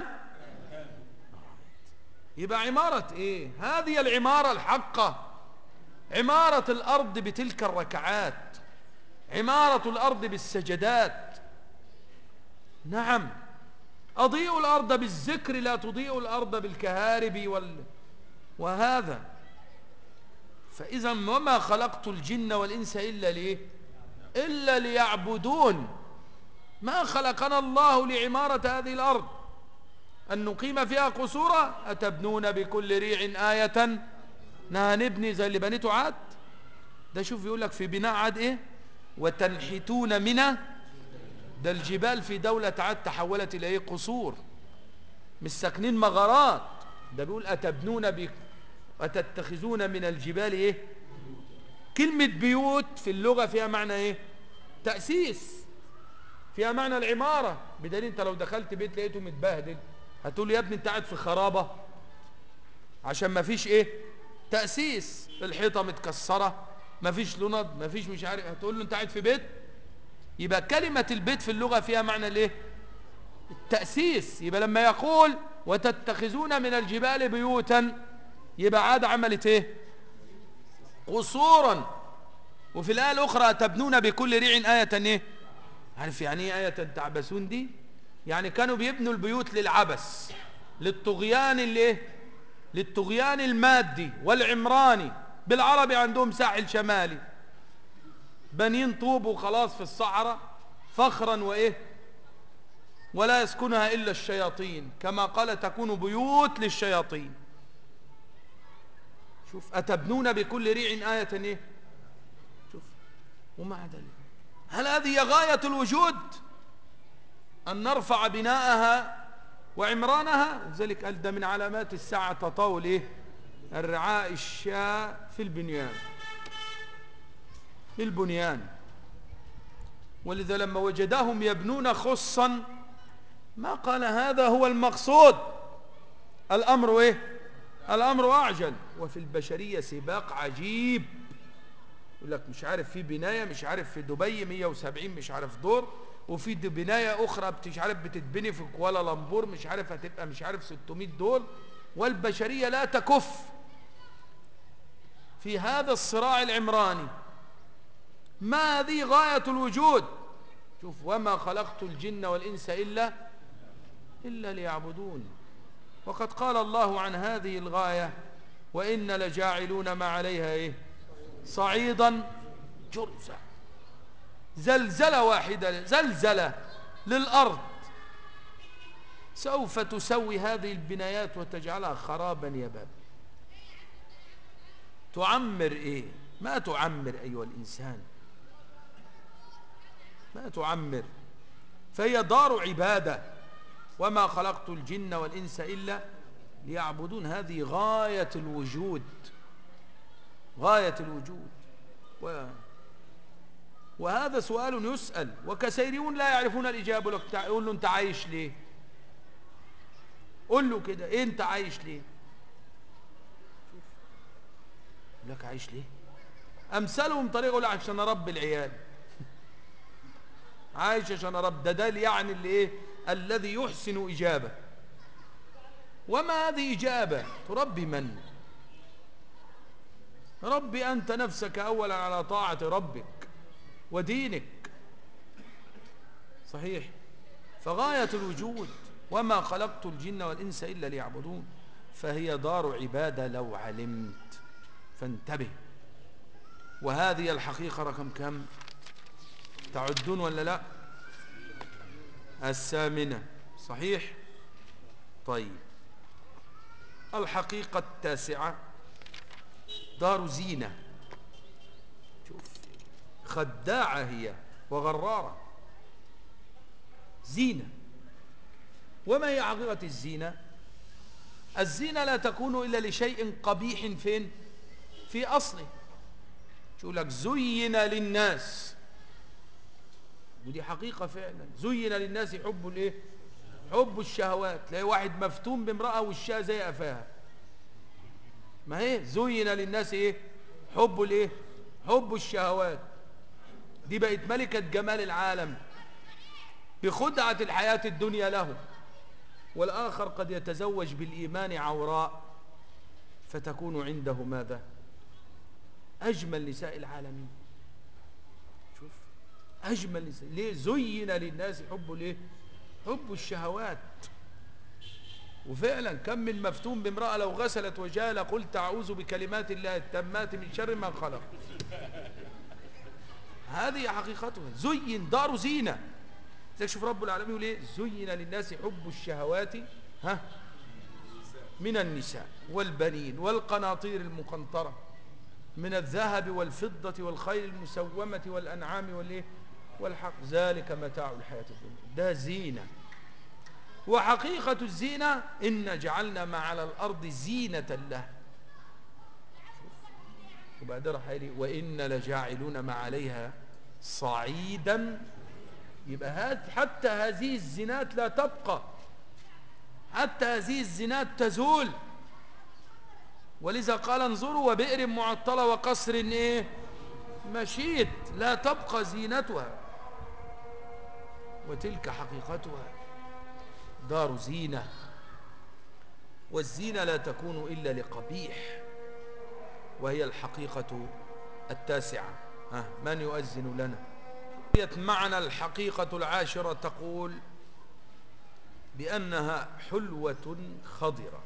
يبقى عمارة ايه؟ هذه العمارة الحقة، عمارة الأرض بتلك الركعات، عمارة الأرض بالسجدات. نعم، أضيء الأرض بالذكر لا تضيء الأرض بالكهارب وهذا. فإذا وما خلقت الجن والإنس إلا ليه؟ إلا ليعبدون. ما خلقنا الله لعمارة هذه الأرض أن نقيم فيها قصورا. أتبنون بكل ريع آية؟ نبني زي اللي بنيته عاد. ده شوف يقول لك في بناء عاد إيه؟ وتنحتون من ده الجبال في دولة عاد تحولت إلى إيه؟ قصور، مش ساكنين مغارات. ده بيقول أتبنون وتتخذون من الجبال إيه؟ كلمة بيوت في اللغة فيها معنى إيه؟ تأسيس، فيها معنى العمارة. بدليل أنت لو دخلت بيت لقيته متبهدل هتقول له يا ابني أنت قاعد في خرابة، عشان ما فيش إيه؟ تأسيس. الحيطة متكسرة، ما فيش لند، ما فيش مش عارف، هتقول له أنت قاعد في بيت. يبقى كلمة البيت في اللغة فيها معنى الإيه؟ التأسيس. يبقى لما يقول وتتخذون من الجبال بيوتا، يبقى عاد عملت إيه؟ قصورا. وفي الآية الأخرى تبنون بكل ريع آية إيه؟ عارف يعني إيه آية تعبسون دي؟ يعني كانوا بيبنوا البيوت للعبس، للطغيان الإيه؟ للطغيان المادي والعمراني. بالعربي عندهم ساحل شمالي، بنين طوب وخلاص في الصحراء فخرا وإيه؟ ولا يسكنها إلا الشياطين، كما قال تكون بيوت للشياطين. شوف، أتبنون بكل ريع آية إيه؟ شوف، ومع ذلك هل هذه غاية الوجود أن نرفع بناءها وعمرانها؟ لذلك قال ده من علامات الساعة تطاول إيه؟ الرعاء الشاة في البنيان، في البنيان. ولذا لما وجدهم يبنون خصا ما قال هذا هو المقصود. الأمر إيه؟ الأمر أعجل. وفي البشرية سباق عجيب. يقول لك مش عارف في بناية مش عارف في دبي 170 مش عارف دور، وفي بناية أخرى مش عارف بتتبني في كوالالمبور مش عارف هتبقى مش عارف 600 دور، والبشرية لا تكف في هذا الصراع العمراني. ما هذه غاية الوجود. شوف، وما خلقت الجن والإنس إلا ليعبدون. وقد قال الله عن هذه الغاية وإن لجاعلون ما عليها إيه؟ صعيدا جرزا. زلزلة واحدة، زلزلة للأرض سوف تسوي هذه البنايات وتجعلها خرابا يبابا. تعمر ايه؟ ما تعمر ايها الانسان، ما تعمر. فهي دار عبادة. وما خلقت الجن والانس الا ليعبدون. هذه غاية الوجود، غاية الوجود. وهذا سؤال يسأل، وكثيرون لا يعرفون الإجابة. يقول له أنت عايش ليه؟ قل له كده، إيه أنت عايش ليه؟ يقول لك عايش ليه؟ أمثالهم طريقة، يقول عشان أربي العيال. عايش عشان أربي. ده يعني اللي إيه؟ الذي يحسن إجابة. وما هذه إجابة؟ تربي من؟ ربي أنت نفسك أولا على طاعة ربك ودينك. صحيح. فغاية الوجود وما خلقت الجن والإنس إلا ليعبدون، فهي دار عبادة لو علمت، فانتبه. وهذه الحقيقة رقم كم؟ تعدون ولا لا؟ الثامنة. صحيح. طيب، الحقيقة التاسعة دار زينة. شوف، خداعة هي وغرارة. زينة. وما هي حقيقة الزينة؟ الزينة لا تكون إلا لشيء قبيح. فين؟ في أصله. شو لك؟ زين للناس، ودي حقيقة فعلا. زين للناس حب الايه؟ حب الشهوات. تلاقي واحد مفتون بامرأة وشها زي قفاها. ما هي زين للناس ايه؟ حب الايه؟ حب الشهوات. دي بقت ملكة جمال العالم بخدعة الحياة الدنيا له. والآخر قد يتزوج بالإيمان عوراء فتكون عنده ماذا؟ أجمل نساء العالمين. شوف، أجمل نساء. ليه؟ زين للناس حب الايه؟ حب الشهوات. وفعلا كم من مفتون بامرأة لو غسلت وجهها لقلت أعوذ بكلمات الله التامات من شر ما خلق. هذه حقيقتها. زين، دار زينة. زي شوف رب العالمين يقول ايه؟ زين للناس حب الشهوات من النساء والبنين والقناطير المقنطرة من الذهب والفضة والخيل المسومة والأنعام والإيه؟ والحق. ذلك متاع الحياة الدنيا. ده زينة. وحقيقة الزينة إن جعلنا ما على الأرض زينة له. وبعد راح لي وإن لجاعلون ما عليها صعيدا. يبقى حتى هذه الزينات لا تبقى، حتى هذه الزينات تزول. ولذا قال انظروا وبئر معطلة وقصر ايه؟ مشيد. لا تبقى زينتها. وتلك حقيقتها، دار زينة. والزينة لا تكون إلا لقبيح. وهي الحقيقة التاسعة. من يؤذن لنا؟ معنى الحقيقة العاشرة تقول بأنها حلوة خضرة.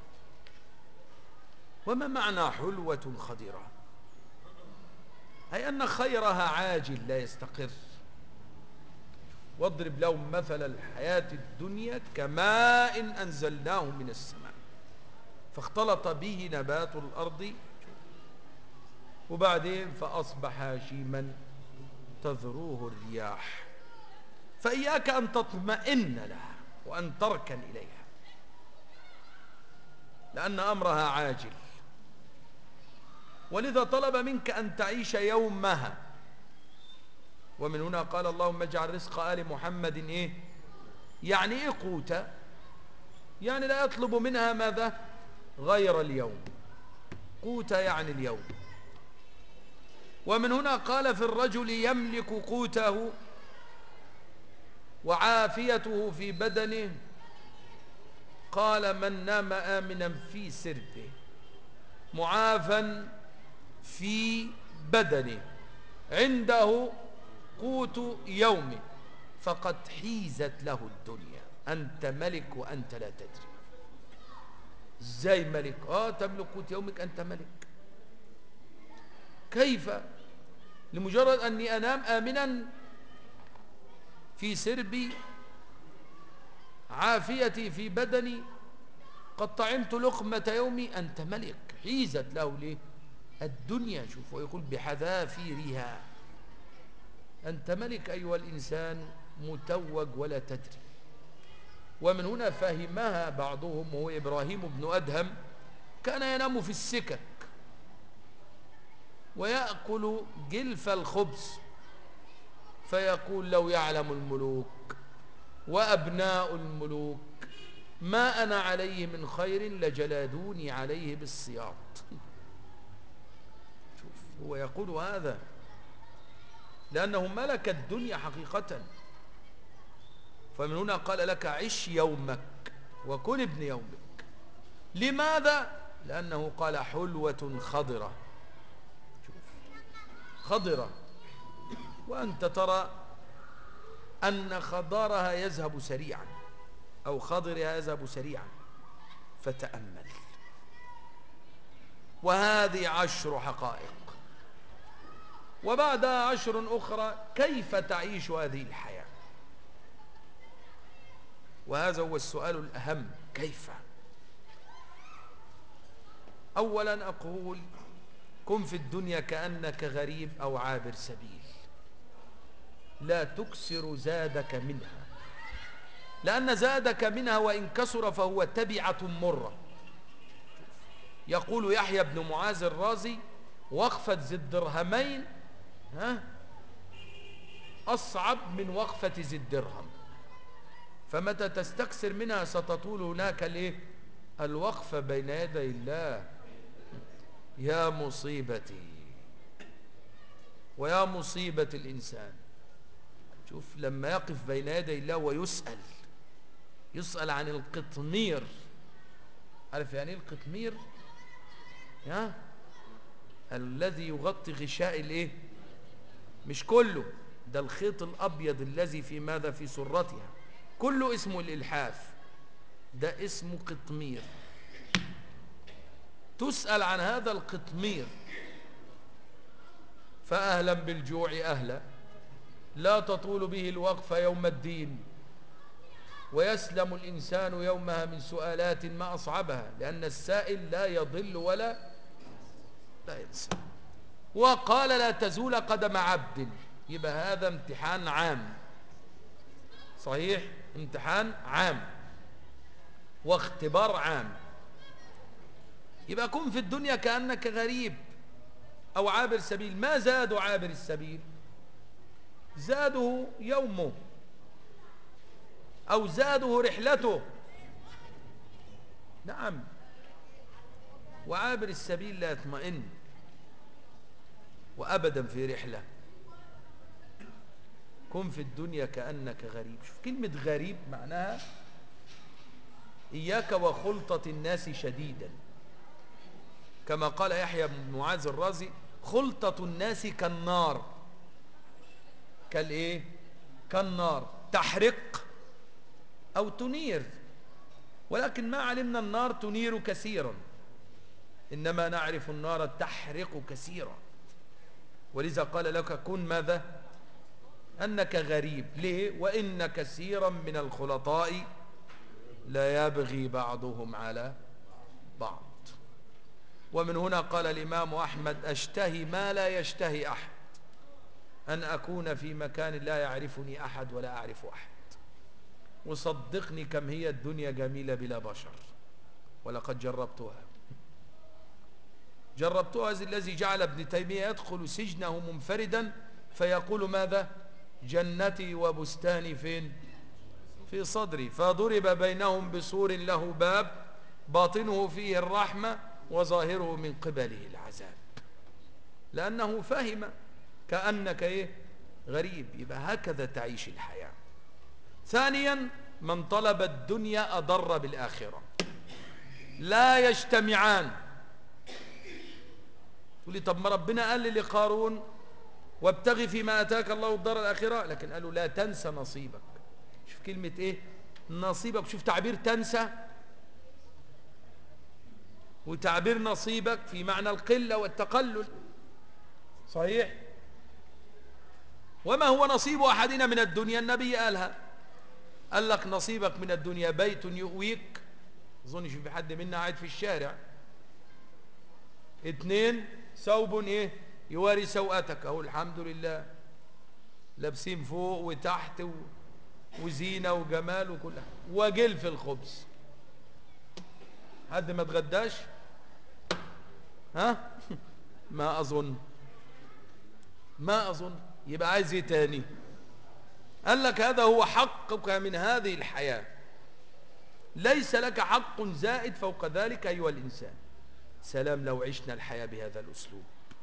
وما معنى حلوة خضرة؟ أي أن خيرها عاجل لا يستقر. واضرب لهم مثل الحياة الدنيا كماء أنزلناه من السماء فاختلط به نبات الأرض وبعدين فأصبح هشيما تذروه الرياح. فإياك أن تطمئن لها وأن تركن إليها، لأن أمرها عاجل. ولذا طلب منك أن تعيش يومها. ومن هنا قال اللهم اجعل رزق آل محمد إيه؟ يعني إيه قوتا؟ يعني لا يطلب منها ماذا؟ غير اليوم. قوتا يعني اليوم. ومن هنا قال في الرجل يملك قوته وعافيته في بدنه، قال من نام آمنا في سربه معافا في بدنه عنده قوت يومه فقد حيزت له الدنيا. أنت ملك وأنت لا تدري. ازاي ملك؟ تملك قوت يومك، أنت ملك. كيف؟ لمجرد أني أنام آمنا في سربي عافيتي في بدني، قد طعمت لقمة يومي، أنت ملك. حيزت له ليه الدنيا، شوف ويقول بحذافيرها، أنت ملك أيها الإنسان متوج ولا تدري. ومن هنا فهمها بعضهم، وهو إبراهيم بن أدهم، كان ينام في السكك ويأكل جلف الخبز، فيقول لو يعلم الملوك وأبناء الملوك ما أنا عليه من خير لجلادوني عليه بالسياط. شوف هو يقول هذا لأنه ملك الدنيا حقيقة. فمن هنا قال لك عش يومك وكن ابن يومك. لماذا؟ لأنه قال حلوة خضرة. شوف خضرة، وأنت ترى أن خضارها يذهب سريعا، أو خضرها يذهب سريعا، فتأمل. وهذه 10 حقائق، وبعدها 10 أخرى كيف تعيش هذه الحياة. وهذا هو السؤال الأهم، كيف؟ أولا أقول كن في الدنيا كأنك غريب أو عابر سبيل، لا تكسر زادك منها، لأن زادك منها وإن كسر فهو تبعة مرة. يقول يحيى بن معاذ الرازي وقفة ذي الدرهمين أصعب من وقفة ذي الدرهم، فمتى تستكثر منها ستطول هناك الوقفة بين يدي الله. يا مصيبتي ويا مصيبة الإنسان، شوف لما يقف بين يدي الله يسأل عن القطمير. عارف يعني ايه القطمير؟ الذي يغطي غشاء مش كله، ده الخيط الأبيض الذي في ماذا في سرتها، كله اسمه الإلحاف، ده اسمه قطمير. تسأل عن هذا القطمير، فأهلا بالجوع أهلا، لا تطول به الوقفة يوم الدين، ويسلم الإنسان يومها من سؤالات ما أصعبها، لأن السائل لا يضل ولا لا ينسى. وقال لا تزول قدم عبد، يبقى هذا امتحان عام، صحيح، امتحان عام واختبار عام. يبقى كن في الدنيا كأنك غريب أو عابر سبيل. ما زاد عابر السبيل؟ زاده يومه أو زاده رحلته، نعم. وعابر السبيل لا يطمئن وأبدا في رحلة. كن في الدنيا كأنك غريب. شوف كلمة غريب معناها إياك وخلطة الناس شديدا، كما قال يحيى بن معاذ الرازي خلطة الناس كالنار. كالنار تحرق أو تنير، ولكن ما علمنا النار تنير كثيرا، إنما نعرف النار تحرق كثيرا. ولذا قال لك كن ماذا؟ أنك غريب. ليه؟ وإن كثيرا من الخلطاء لا يبغي بعضهم على بعض. ومن هنا قال الإمام أحمد أشتهي ما لا يشتهي أحد، أن أكون في مكان لا يعرفني أحد ولا أعرف أحد. وصدقني كم هي الدنيا جميلة بلا بشر، ولقد جربتها الذي جعل ابن تيمية يدخل سجنه منفردا فيقول ماذا؟ جنتي وبستاني فين؟ في صدري، فضرب بينهم بسور له باب باطنه فيه الرحمة وظاهره من قبله العذاب، لأنه فهم كأنك غريب. يبقى هكذا تعيش الحياة. ثانيا من طلب الدنيا أضر بالآخرة، لا يجتمعان. تقول لي طب ما ربنا قال لقارون وابتغي فيما أتاك الله الدار الآخرة، لكن قالوا لا تنسى نصيبك. شوف كلمة نصيبك، شوف تعبير تنسى وتعبير نصيبك في معنى القلة والتقلل، صحيح. وما هو نصيب أحدنا من الدنيا؟ النبي قالها قال لك نصيبك من الدنيا بيت يؤويك، أظنش في حد منا قاعد في الشارع. 2 ثوب ايه يواري سوءتك، اهو الحمد لله لابسين فوق وتحت وزينة وجمال وكل حاجة. وجل في الخبز، حد ما تغداش؟ ها ما أظن، ما أظن. يبقى عايز ايه تاني؟ قال لك هذا هو حقك من هذه الحياة، ليس لك حق زائد فوق ذلك أيها الإنسان. سلام لو عشنا الحياة بهذا الأسلوب،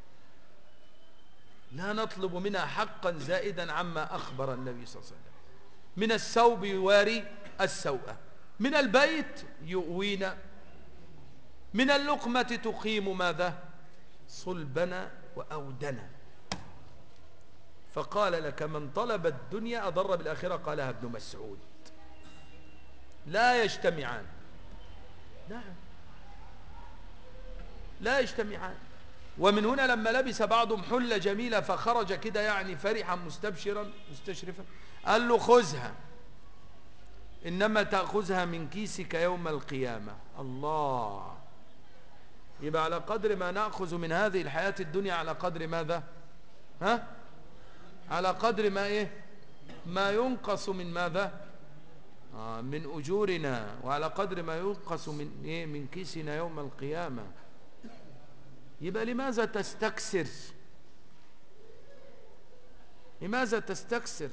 لا نطلب منها حقا زائدا عما أخبر النبي صلى الله عليه وسلم. من الثوب يواري السوءة، من البيت يؤوينا، من اللقمة تقيم ماذا؟ صلبنا وأودنا. فقال لك من طلب الدنيا أضر بالآخرة، قالها ابن مسعود. لا يجتمعان، نعم لا يجتمعان. ومن هنا لما لبس بعضهم حلة جميلة فخرج كده يعني فرحا مستبشرا مستشرفا، قال له خذها إنما تأخذها من كيسك يوم القيامة. الله. يبقى على قدر ما نأخذ من هذه الحياة الدنيا على قدر ماذا؟ ها؟ على قدر ما إيه؟ ما ينقص من ماذا؟ من أجورنا، وعلى قدر ما ينقص من إيه؟ من كيسنا يوم القيامة. يبقى لماذا تستكثر؟ لماذا تستكثر؟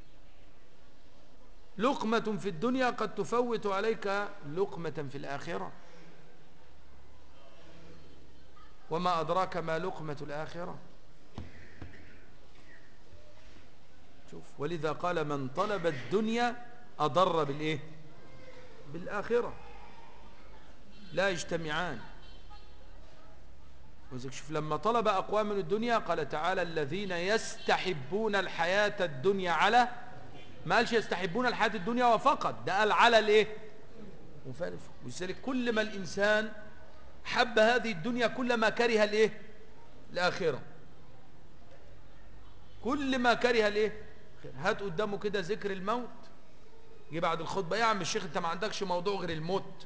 لقمة في الدنيا قد تفوت عليك لقمة في الآخرة، وما أدراك ما لقمة الآخرة. شوف، ولذا قال من طلب الدنيا أضر بالإيه؟ بالآخرة، لا يجتمعان. وذلك شوف لما طلب أقوام من الدنيا قال تعالى الذين يستحبون الحياة الدنيا على، ما قالش يستحبون الحياة الدنيا وفقط، ده قال على الإيه؟ مفارف. ولذلك كل ما الإنسان حب هذه الدنيا كلما كره الإيه؟ الآخرة. كل ما كره الإيه؟ هات قدامه كده ذكر الموت، يجي بعد الخطبة يا عم الشيخ انت ما عندكش موضوع غير الموت.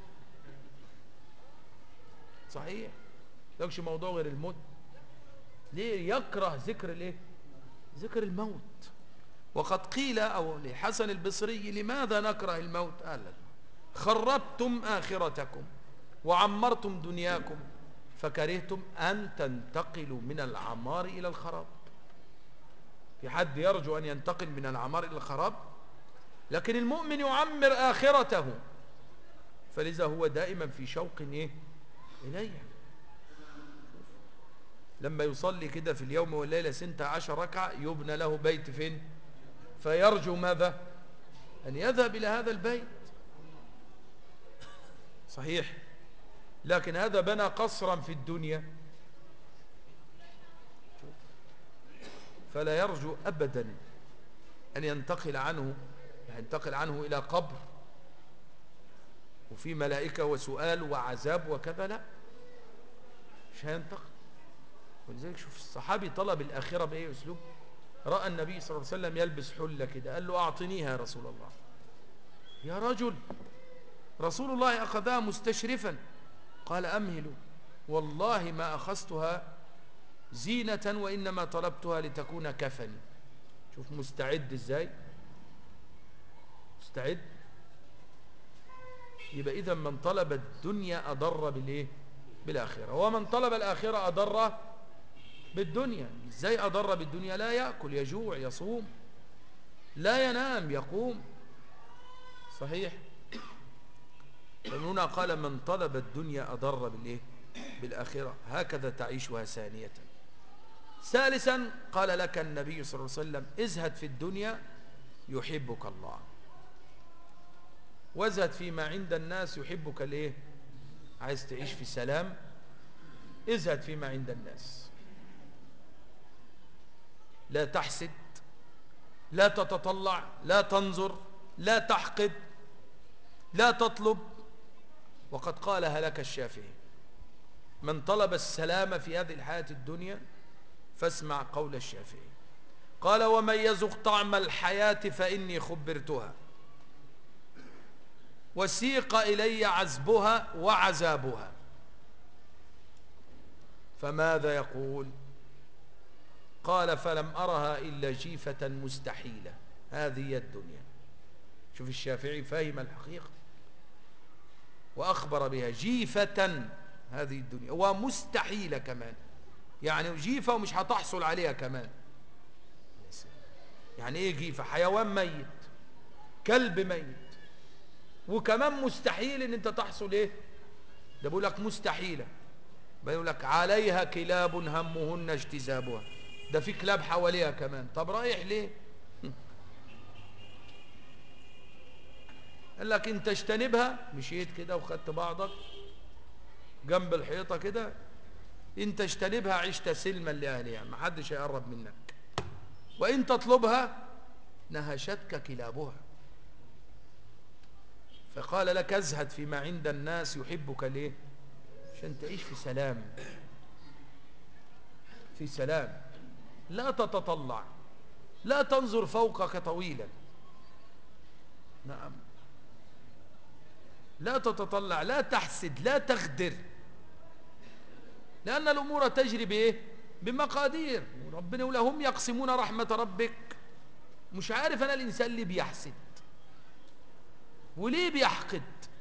صحيح ما عندكش موضوع غير الموت. ليه يكره ذكر الايه؟ ذكر الموت. وقد قيل او لحسن البصري لماذا نكره الموت؟ قال خربتم آخرتكم وعمرتم دنياكم فكرهتم أن تنتقلوا من العمار إلى الخراب. في حد يرجو أن ينتقل من العمار إلى الخراب؟ لكن المؤمن يعمر آخرته، فلذا هو دائما في شوق إيه؟ إليها. لما يصلي كده في اليوم والليلة 16 ركعة يبنى له بيت فين؟ فيرجو ماذا؟ أن يذهب إلى هذا البيت. صحيح. لكن هذا بنى قصرا في الدنيا فلا يرجو أبدا أن ينتقل عنه إلى قبر وفي ملائكة وسؤال وعذاب وكذا، لا مش هينتقل. ولذلك شوف الصحابي طلب الآخرة بأي أسلوب. رأى النبي صلى الله عليه وسلم يلبس حلة كده، قال له أعطنيها يا رسول الله. يا رجل، رسول الله أخذها مستشرفا، قال أمهلوا والله ما أخذتها زينة وإنما طلبتها لتكون كفني. شوف مستعد إزاي، مستعد. يبقى إذا من طلب الدنيا أضر بالإيه؟ بالآخرة. ومن طلب الآخرة أضر بالدنيا. إزاي أضر بالدنيا؟ لا يأكل يجوع يصوم لا ينام يقوم. صحيح. فمن هنا قال من طلب الدنيا أضر بالإيه؟ بالآخرة. هكذا تعيشها ثانية. ثالثا قال لك النبي صلى الله عليه وسلم ازهد في الدنيا يحبك الله، وازهد فيما عند الناس يحبك الايه؟ عايز تعيش في سلام، ازهد فيما عند الناس. لا تحسد، لا تتطلع، لا تنظر، لا تحقد، لا تطلب. وقد قالها لك الشافعي من طلب السلام في هذه الحياة الدنيا فاسمع قول الشافعي، قال ومن يذق طعم الحياة فإني خبرتها وسيق إلي عزبها وعذابها. فماذا يقول؟ قال فلم أرها إلا جيفة مستحيلة. هذه هي الدنيا. شوف الشافعي فهم الحقيقة وأخبر بها جيفة، هذه الدنيا، ومستحيلة كمان، يعني جيفة ومش هتحصل عليها كمان. يعني ايه جيفة؟ حيوان ميت، كلب ميت، وكمان مستحيل ان انت تحصل ايه؟ ده بيقول لك مستحيلة، بيقول لك عليها كلاب همهن اجتذابها، ده في كلاب حواليها كمان. طب رايح ليه؟ قال لك انت اجتنبها، مشيت كده وخدت بعضك جنب الحيطة كده، انت اجتنبها عشت سلما لأهلها، ما حدش هيقرب منك، وان تطلبها نهشتك كلابها. فقال لك ازهد فيما عند الناس يحبك ليه؟ عشان تعيش في سلام، في سلام. لا تتطلع، لا تنظر فوقك طويلا. نعم، لا تتطلع، لا تحسد، لا تغدر، لأن الأمور تجري بإيه؟ بمقادير. ربنا يقول هم يقسمون رحمة ربك. مش عارف أنا الإنسان اللي بيحسد وليه بيحقد.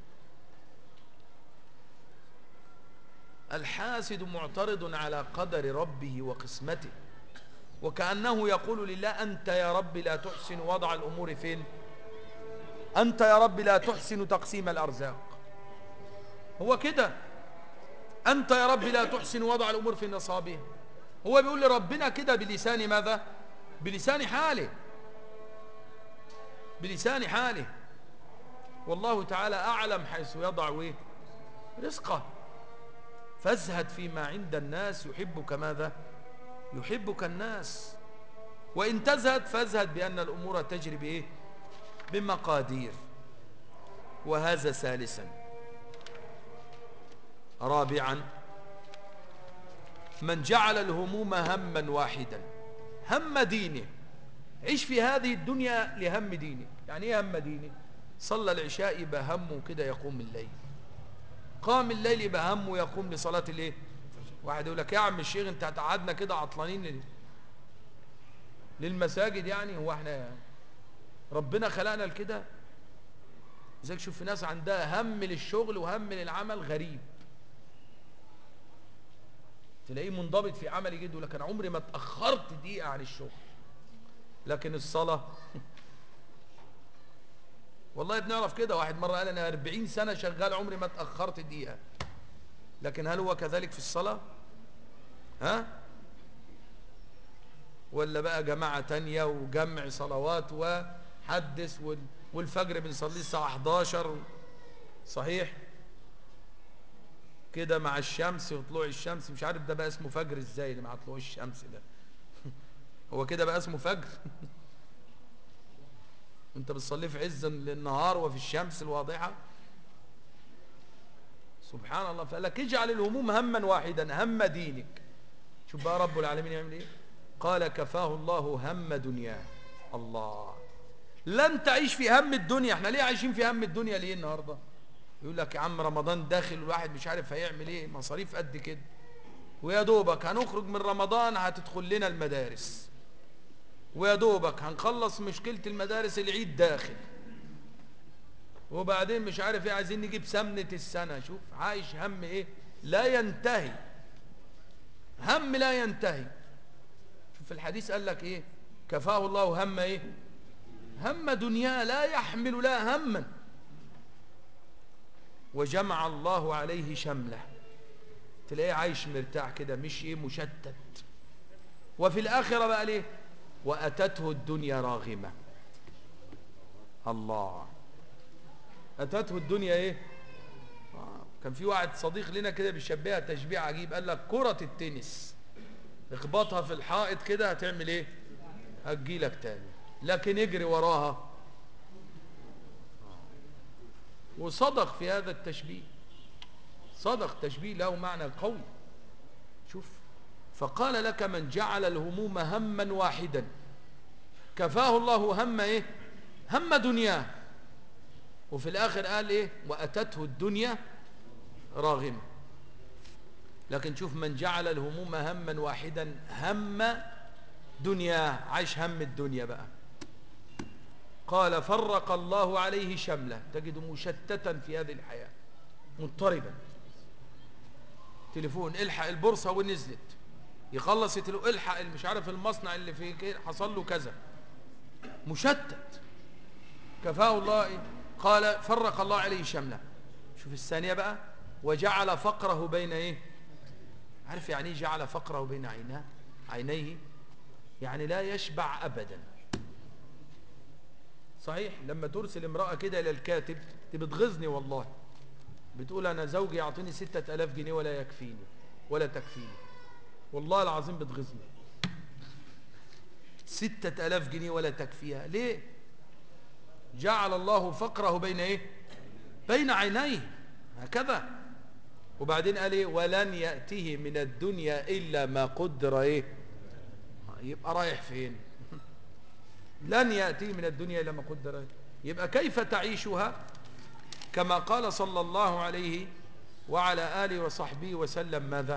الحاسد معترض على قدر ربه وقسمته، وكأنه يقول لله أنت يا رب لا تحسن وضع الأمور فين؟ أنت يا رب لا تحسن تقسيم الأرزاق. هو كده، أنت يا رب لا تحسن وضع الأمور في نصابها. هو بيقول لربنا كده بلسان ماذا؟ بلسان حاله، بلسان حاله. والله تعالى أعلم حيث يضع إيه؟ رزقه. فازهد فيما عند الناس يحبك ماذا؟ يحبك الناس. وإن تزهد فازهد بأن الأمور تجري بإيه؟ بمقادير. وهذا ثالثا. رابعا، من جعل الهموم هما واحدا، هم دينه. عيش في هذه الدنيا لهم دينه. يعني ايه هم دينه؟ صلى العشاء يبقى همه كده يقوم الليل، قام الليل يبقى همه يقوم لصلاة الايه؟ واحد يقول لك يا عم الشيخ انت هتقعدنا كده عطلانين للمساجد؟ يعني هو احنا ربنا خلقنا لكده؟ زيك شوف في ناس عندها هم للشغل وهم للعمل غريب، تلاقيه منضبط في عمل جدا، يقول لك انا عمري ما اتاخرت دقيقه عن الشغل، لكن الصلاه والله بنعرف كده. واحد مره قال انا 40 سنه شغال عمري ما اتاخرت دقيقه، لكن هل هو كذلك في الصلاه؟ ها؟ ولا بقى جماعه تانية وجمع صلوات وحدث والفجر بنصليه الساعه 11 صحيح كده مع الشمس وطلوع الشمس، مش عارف ده بقى اسمه فجر ازاي اللي مع طلوع الشمس ده؟ هو كده بقى اسمه فجر؟ انت بتصليه في عز النهار وفي الشمس الواضحة؟ سبحان الله. فقال لك اجعل الهموم هما واحدا، هم دينك. شوف بقى رب العالمين يعمل ايه؟ قال كفاه الله هم دنياه. الله، لن تعيش في هم الدنيا. احنا ليه عايشين في هم الدنيا ليه النهارده؟ يقول لك يا عم رمضان داخل والواحد مش عارف هيعمل ايه، مصاريف قد كده، ويا دوبك هنخرج من رمضان هتدخل لنا المدارس، ويا دوبك هنخلص مشكلة المدارس العيد داخل، وبعدين مش عارف ايه عايزين نجيب سمنة السنة. شوف عايش هم ايه لا ينتهي، هم لا ينتهي. شوف الحديث قال لك ايه؟ كفاه الله هم ايه؟ هم دنيا لا يحمل لا هما، وجمع الله عليه شمله. تلاقيه عايش مرتاح كده، مش ايه مشتت. وفي الآخرة بقى ليه؟ وأتته الدنيا راغمة. الله، أتته الدنيا ايه؟ كان في واحد صديق لنا كده بيشبهها تشبيه عجيب، قال لك كرة التنس اخبطها في الحائط كده هتعمل ايه؟ هتجيلك تاني، لكن اجري وراها. وصدق في هذا التشبيه، صدق، تشبيه له معنى قوي. شوف، فقال لك من جعل الهموم هما واحدا كفاه الله هم ايه؟ هم دنياه، وفي الآخر قال إيه؟ وأتته الدنيا راغمة. لكن شوف من جعل الهموم هما واحدا هم دنياه، عايش هم الدنيا بقى. قال فرق الله عليه شمله، تجد مشتتا في هذه الحياة مضطربا. تليفون الحق البورصة ونزلت، يخلص الحق مش عارف المصنع اللي في حصل له كذا، مشتت. كفاه الله إيه؟ قال فرق الله عليه شمله. شوف الثانية بقى، وجعل فقره بين ايه؟ عارف يعني ايه جعل فقره بين عينيه؟ يعني لا يشبع ابدا. صحيح لما ترسل امرأة كده الى الكاتب، بتغزني والله، بتقول انا زوجي يعطيني 6000 جنيه ولا يكفيني ولا تكفيني، والله العظيم بتغزني. 6000 جنيه ولا تكفيها ليه؟ جعل الله فقره بين ايه؟ بين عينيه، هكذا. وبعدين قال ايه؟ ولن يأتيه من الدنيا إلا ما قدر ايه؟ يبقى رايح فين؟ لن يأتيه من الدنيا إلا ما قدر إيه؟ يبقى كيف تعيشها؟ كما قال صلى الله عليه وعلى آله وصحبه وسلم ماذا؟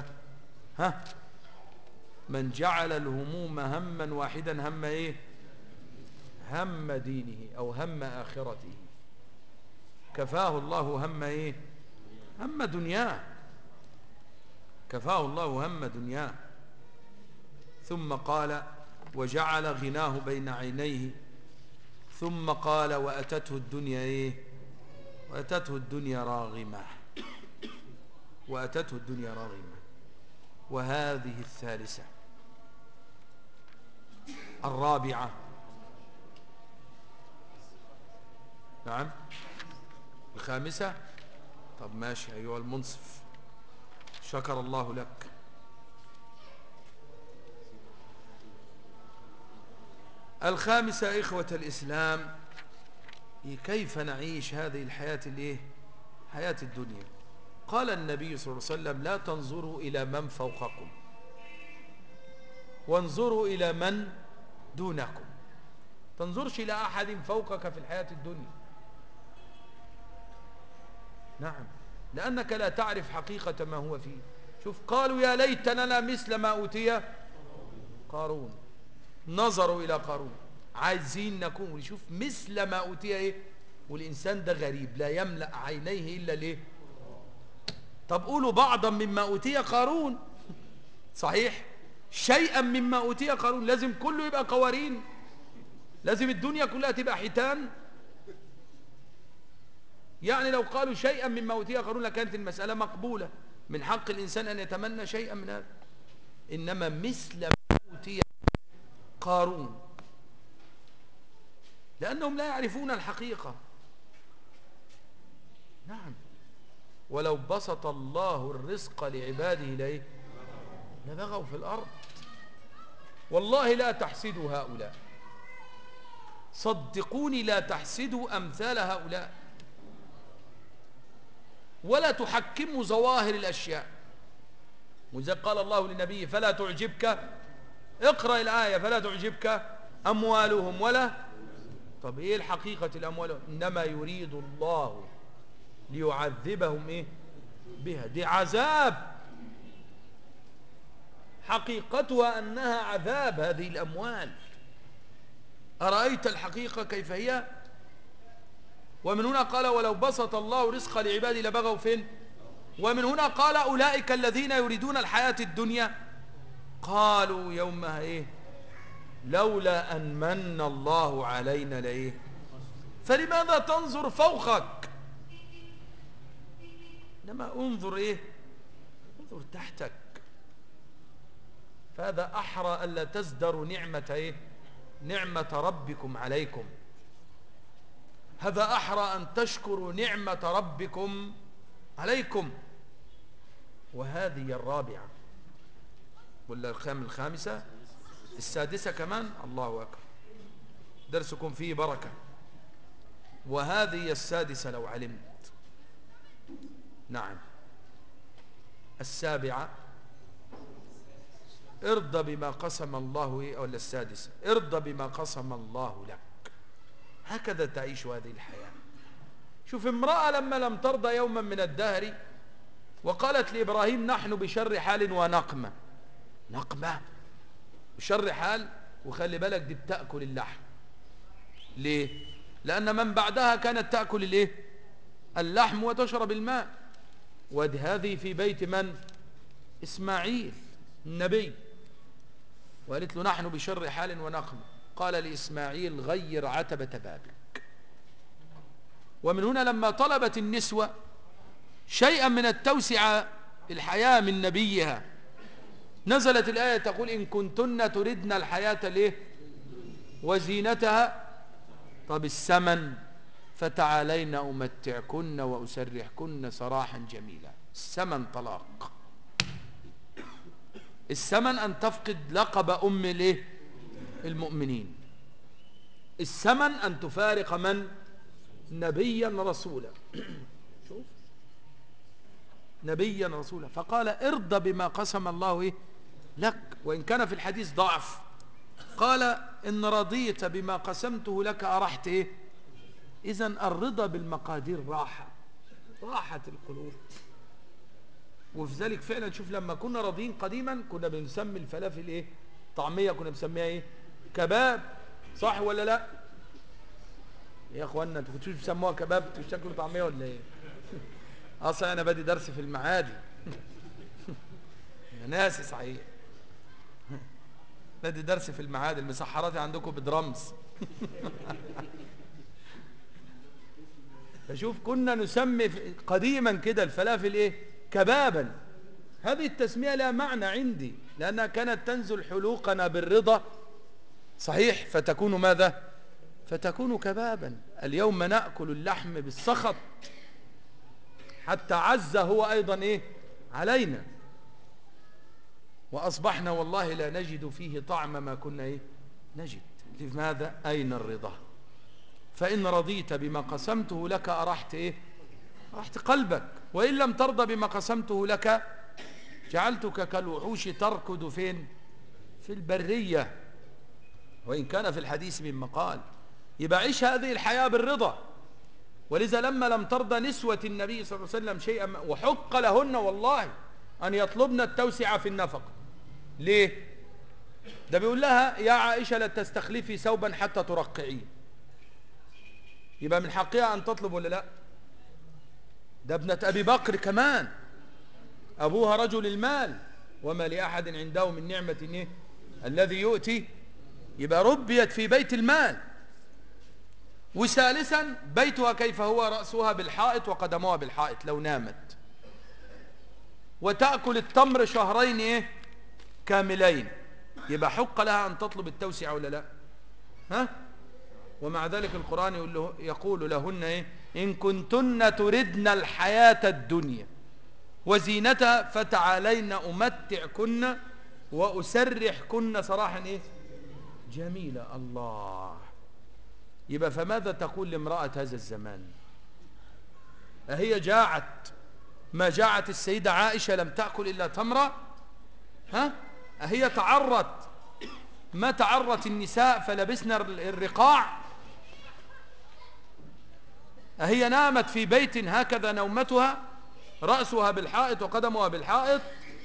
من جعل الهموم هما واحدا هم ايه؟ هم دينه أو هم آخرته، كفاه الله هم ايه؟ هم دنياه، كفاه الله هم دنياه. ثم قال وجعل غناه بين عينيه، ثم قال وأتته الدنيا ايه؟ وأتته الدنيا راغمة، وأتته الدنيا راغمة. وهذه الثالثة. الرابعة، نعم الخامسة. طب ماشي أيها المنصف، شكر الله لك. الخامسة إخوة الإسلام، كيف نعيش هذه الحياة الايه؟ حياة الدنيا. قال النبي صلى الله عليه وسلم لا تنظروا إلى من فوقكم وانظروا إلى من دونكم. تنظرش إلى أحد فوقك في الحياة الدنيا، نعم، لأنك لا تعرف حقيقة ما هو فيه. شوف قالوا يا ليتنا مثل ما أوتي قارون، نظروا إلى قارون، عايزين نكون شوف مثل ما أوتي إيه؟ والإنسان ده غريب لا يملأ عينيه إلا ليه؟ طب قولوا بعضا مما أوتي قارون، صحيح شيئا مما أوتي قارون، لازم كله يبقى قوارين؟ لازم الدنيا كلها تبقى حيتان؟ يعني لو قالوا شيئا مما أوتي قارون لكانت المسألة مقبولة، من حق الإنسان أن يتمنى شيئا من هذا. إنما مثل ما أوتي قارون، لأنهم لا يعرفون الحقيقة. نعم، ولو بسط الله الرزق لعباده لبغوا في الأرض. والله لا تحسدوا هؤلاء، صدقوني لا تحسدوا أمثال هؤلاء، ولا تحكموا ظواهر الأشياء. وإذا قال الله لنبيه فلا تعجبك، اقرأ الآية، فلا تعجبك أموالهم ولا. طب إيه الحقيقة الأموال؟ إنما يريد الله ليعذبهم إيه؟ بها، دي عذاب، حقيقتها أنها عذاب هذه الأموال. أرأيت الحقيقة كيف هي؟ ومن هنا قال ولو بسط الله رزق لعباده لبغوا فين؟ ومن هنا قال أولئك الذين يريدون الحياة الدنيا قالوا يومها إيه؟ لولا أن من الله علينا لإيه؟ فلماذا تنظر فوقك؟ إنما انظر إيه؟ انظر تحتك. فهذا أحرى ألا تزدروا نعمة إيه؟ نعمة ربكم عليكم. هذا أحرى أن تشكروا نعمة ربكم عليكم. وهذه الرابعة، ولا الخامسة؟ السادسة كمان، الله أكبر، درسكم فيه بركة. وهذه السادسة لو علمت. نعم. السابعة ارضى بما قسم الله إيه؟ ولا السادسة ارضى بما قسم الله لك. هكذا تعيش هذه الحياة. شوف امرأة لما لم ترضى يوما من الدهر وقالت لإبراهيم نحن بشر حال ونقمة. نقمة بشر حال، وخلي بالك دي بتأكل اللحم. ليه؟ لأن من بعدها كانت تأكل الايه؟ اللحم وتشرب الماء. وهذه في بيت من؟ إسماعيل النبي. وقالت له نحن بشر حال ونقمة. قال لإسماعيل غير عتبة بابك. ومن هنا لما طلبت النسوة شيئا من التوسعة في الحياة من نبيها نزلت الآية تقول إن كنتن تردن الحياة ليه وزينتها. طب الثمن فتعالين أمتعكن وأسرحكن سراحا جميلا. الثمن طلاق. الثمن أن تفقد لقب أم الايه المؤمنين. الثمن أن تفارق من؟ نبيا رسولا. شوف نبيا رسولا. فقال ارضى بما قسم الله إيه لك، وإن كان في الحديث ضعف. قال إن رضيت بما قسمته لك أرحت إيه. إذن الرضا بالمقادير راحة، راحة القلوب. وفي ذلك فعلا شوف لما كنا راضين قديما كنا بنسمي الفلافل إيه طعمية، كنا بنسميها إيه كباب، صح ولا لا يا أخوانا؟ أنتوا كنتوش بتسموها كباب، انتوا بتاكلوا طعمية ولا إيه؟ أصلا أنا بدي درس في المعادي. يا ناسي صحيح. بدي درس في المعادي. المسحرات عندكم بدرمز. فشوف كنا نسمي قديما كده الفلافل ايه كبابا. هذه التسمية لها معنى عندي لأنها كانت تنزل حلوقنا بالرضا، صحيح، فتكون ماذا؟ فتكون كبابا. اليوم نأكل اللحم بالسخط حتى عز هو أيضا ايه علينا، وأصبحنا والله لا نجد فيه طعم ما كنا ايه نجد. لماذا؟ أين الرضا؟ فإن رضيت بما قسمته لك أرحت إيه أرحت قلبك، وإن لم ترضى بما قسمته لك جعلتك كالوحوش تركض فين؟ في البرية. وإن كان في الحديث من مقال. يبقى عيش هذه الحياة بالرضا. ولذا لما لم ترضى نسوة النبي صلى الله عليه وسلم شيئا وحق لهن والله أن يطلبن التوسعة في النفقة. ليه؟ ده بيقول لها يا عائشة لا تستخلفي ثوبا حتى ترقعيه. يبقى من حقها أن تطلب ولا لا؟ ده ابنة أبي بكر كمان، أبوها رجل المال، وما لأحد عنده من نعمة إيه؟ الذي يؤتي. يبقى ربيت في بيت المال. وثالثا بيتها كيف هو؟ رأسها بالحائط وقدمها بالحائط لو نامت، وتأكل التمر شهرين إيه؟ كاملين. يبقى حق لها أن تطلب التوسعة ولا لا؟ ها؟ ومع ذلك القرآن يقول لهن إيه؟ إن كنتن تردن الحياة الدنيا وزينتها فتعالين أمتعكن وأسرحكن سراحا إيه؟ جميلة. الله. يبقى فماذا تقول لامرأة هذا الزمان؟ أهي جاعت ما جاعت السيدة عائشة لم تأكل إلا تمرة؟ ها؟ أهي تعرت ما تعرت النساء فلبسنا الرقاع؟ أهي نامت في بيت هكذا نومتها رأسها بالحائط وقدمها بالحائط؟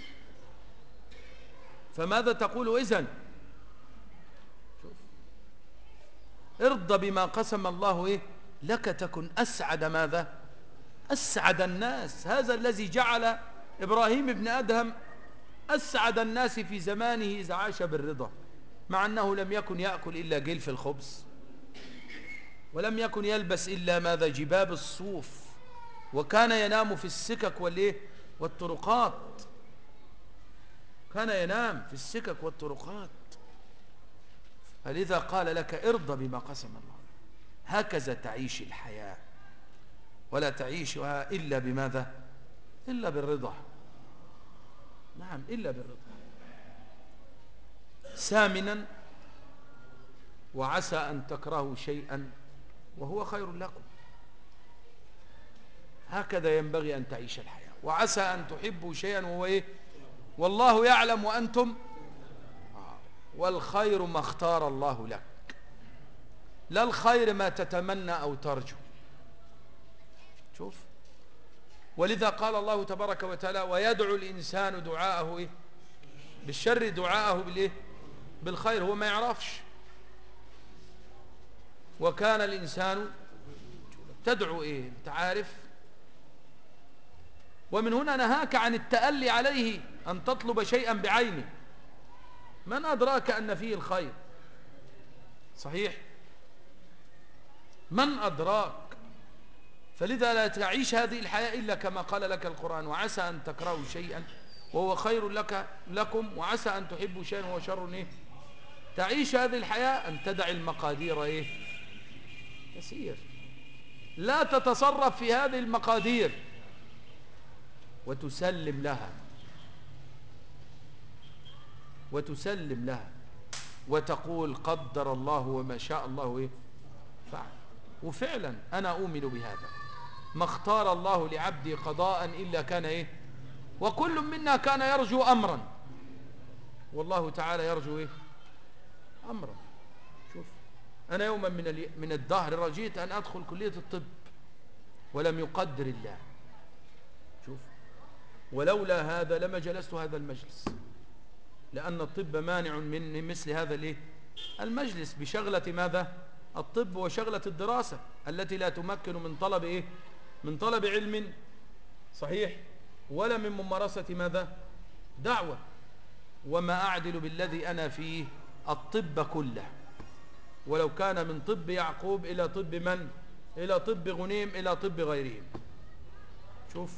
فماذا تقول إذن؟ شوف ارضى بما قسم الله إيه لك تكن أسعد ماذا؟ أسعد الناس. هذا الذي جعل إبراهيم بن أدهم أسعد الناس في زمانه إذا عاش بالرضا، مع أنه لم يكن يأكل إلا جلف الخبز، ولم يكن يلبس إلا ماذا؟ جباب الصوف، وكان ينام في السكك والإيه والطرقات. كان ينام في السكك والطرقات. فلذا قال لك ارضى بما قسم الله. هكذا تعيش الحياة، ولا تعيشها إلا بماذا؟ إلا بالرضا. نعم إلا بالرضا. ثامنا وعسى أن تكرهوا شيئا وهو خير لكم. هكذا ينبغي أن تعيش الحياة. وعسى أن تحبوا شيئا وهو إيه؟ والله يعلم وأنتم والخير ما اختار الله لك، لا الخير ما تتمنى أو ترجو. شوف. ولذا قال الله تبارك وتعالى ويدعو الإنسان دعاءه إيه؟ بالشر دعاءه بالإيه؟ بالخير. هو ما يعرفش. وكان الإنسان تدعو إيه؟ أنت عارف. ومن هنا نهاك عن التألي عليه أن تطلب شيئا بعينه. من أدراك أن فيه الخير؟ صحيح، من أدراك؟ فلذا لا تعيش هذه الحياة إلا كما قال لك القرآن وعسى أن تكرهوا شيئا وهو خير لكم وعسى أن تحبوا شيئا وهو شر إيه؟ تعيش هذه الحياة أن تدع المقادير إيه؟ يسير. لا تتصرف في هذه المقادير وتسلم لها وتقول قدر الله وما شاء الله إيه؟ فعل. وفعلا أنا أؤمن بهذا. ما اختار الله لعبدي قضاء إلا كان إيه؟ وكل منا كان يرجو أمرا والله تعالى يرجو إيه؟ أمرا. شوف، أنا يوما من الدهر رجيت أن أدخل كلية الطب ولم يقدر الله. شوف، ولولا هذا لما جلست هذا المجلس، لأن الطب مانع من مثل هذا الإيه؟ المجلس بشغلة ماذا؟ الطب وشغلة الدراسة التي لا تمكن من طلب إيه؟ من طلب علم صحيح ولا من ممارسة ماذا؟ دعوة. وما أعدل بالذي أنا فيه الطب كله، ولو كان من طب يعقوب إلى طب من؟ إلى طب غنيم إلى طب غيرهم. شوف،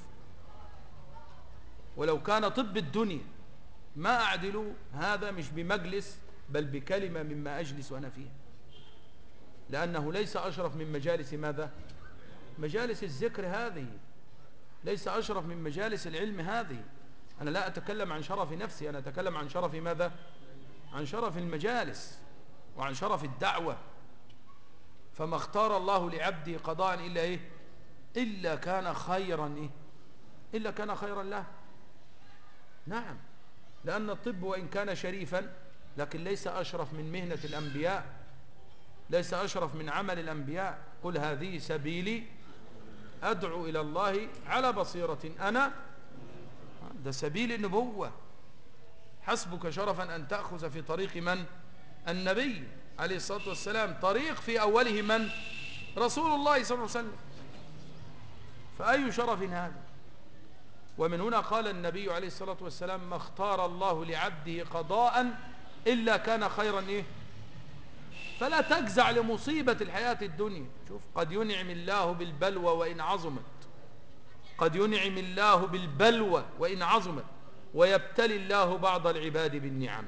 ولو كان طب الدنيا ما أعدل هذا مش بمجلس بل بكلمة مما أجلس وأنا فيها، لأنه ليس أشرف من مجالس ماذا؟ مجالس الذكر هذه، ليس أشرف من مجالس العلم هذه. أنا لا أتكلم عن شرف نفسي، أنا أتكلم عن شرف ماذا؟ عن شرف المجالس وعن شرف الدعوة. فما اختار الله لعبده قضاء إلا إيه؟ إلا كان خيرا إيه؟ إلا كان خيرا له. نعم، لأن الطب وإن كان شريفا لكن ليس أشرف من مهنة الأنبياء، ليس أشرف من عمل الأنبياء. قل هذه سبيلي أدعو إلى الله على بصيرة أنا، ده سبيل النبوة. حسبك شرفا أن تأخذ في طريق من؟ النبي عليه الصلاة والسلام، طريق في أوله من؟ رسول الله صلى الله عليه وسلم. فأي شرف هذا؟ ومن هنا قال النبي عليه الصلاة والسلام ما اختار الله لعبده قضاء إلا كان خيرا إيه؟ فلا تجزع لمصيبة الحياة الدنيا. شوف، قد ينعم الله بالبلوى وإن عظمت، قد ينعم الله بالبلوى وإن عظمت ويبتلي الله بعض العباد بالنعم،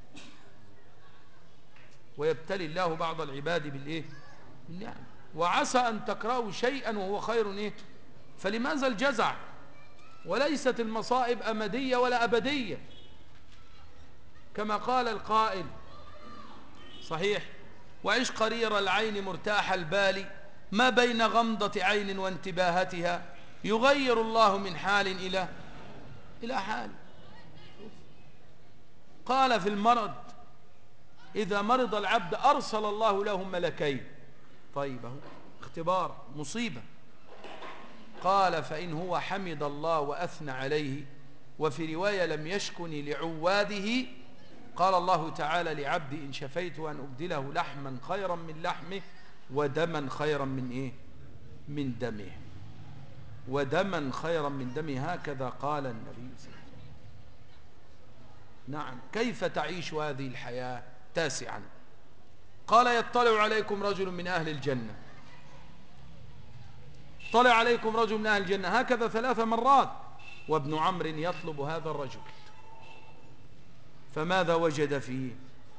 ويبتلي الله بعض العباد بالإيه؟ بالنعم. وعسى أن تكرهوا شيئا وهو خير إيه؟ فلماذا الجزع؟ وليست المصائب أمدية ولا أبدية كما قال القائل صحيح وعش قرير العين مرتاح البال ما بين غمضة عين وانتباهتها يغير الله من حال إلى حال. قال في المرض إذا مرض العبد أرسل الله له ملكين. طيب اهو اختبار مصيبة. قال فإن هو حمد الله وأثنى عليه وفي رواية لم يشكن لعواده قال الله تعالى لعبدي إن شفيت أن أبدله لحما خيرا من لحمه ودما خيرا من إيه؟ من دمه. ودما خيرا من دمه، هكذا قال النبي صلى الله عليه وسلم. نعم، كيف تعيش هذه الحياة؟ تاسعا قال يطلع عليكم رجل من أهل الجنة. طلع عليكم رجل من أهل الجنة هكذا 3 مرات، وابن عمرو يطلب هذا الرجل فماذا وجد فيه؟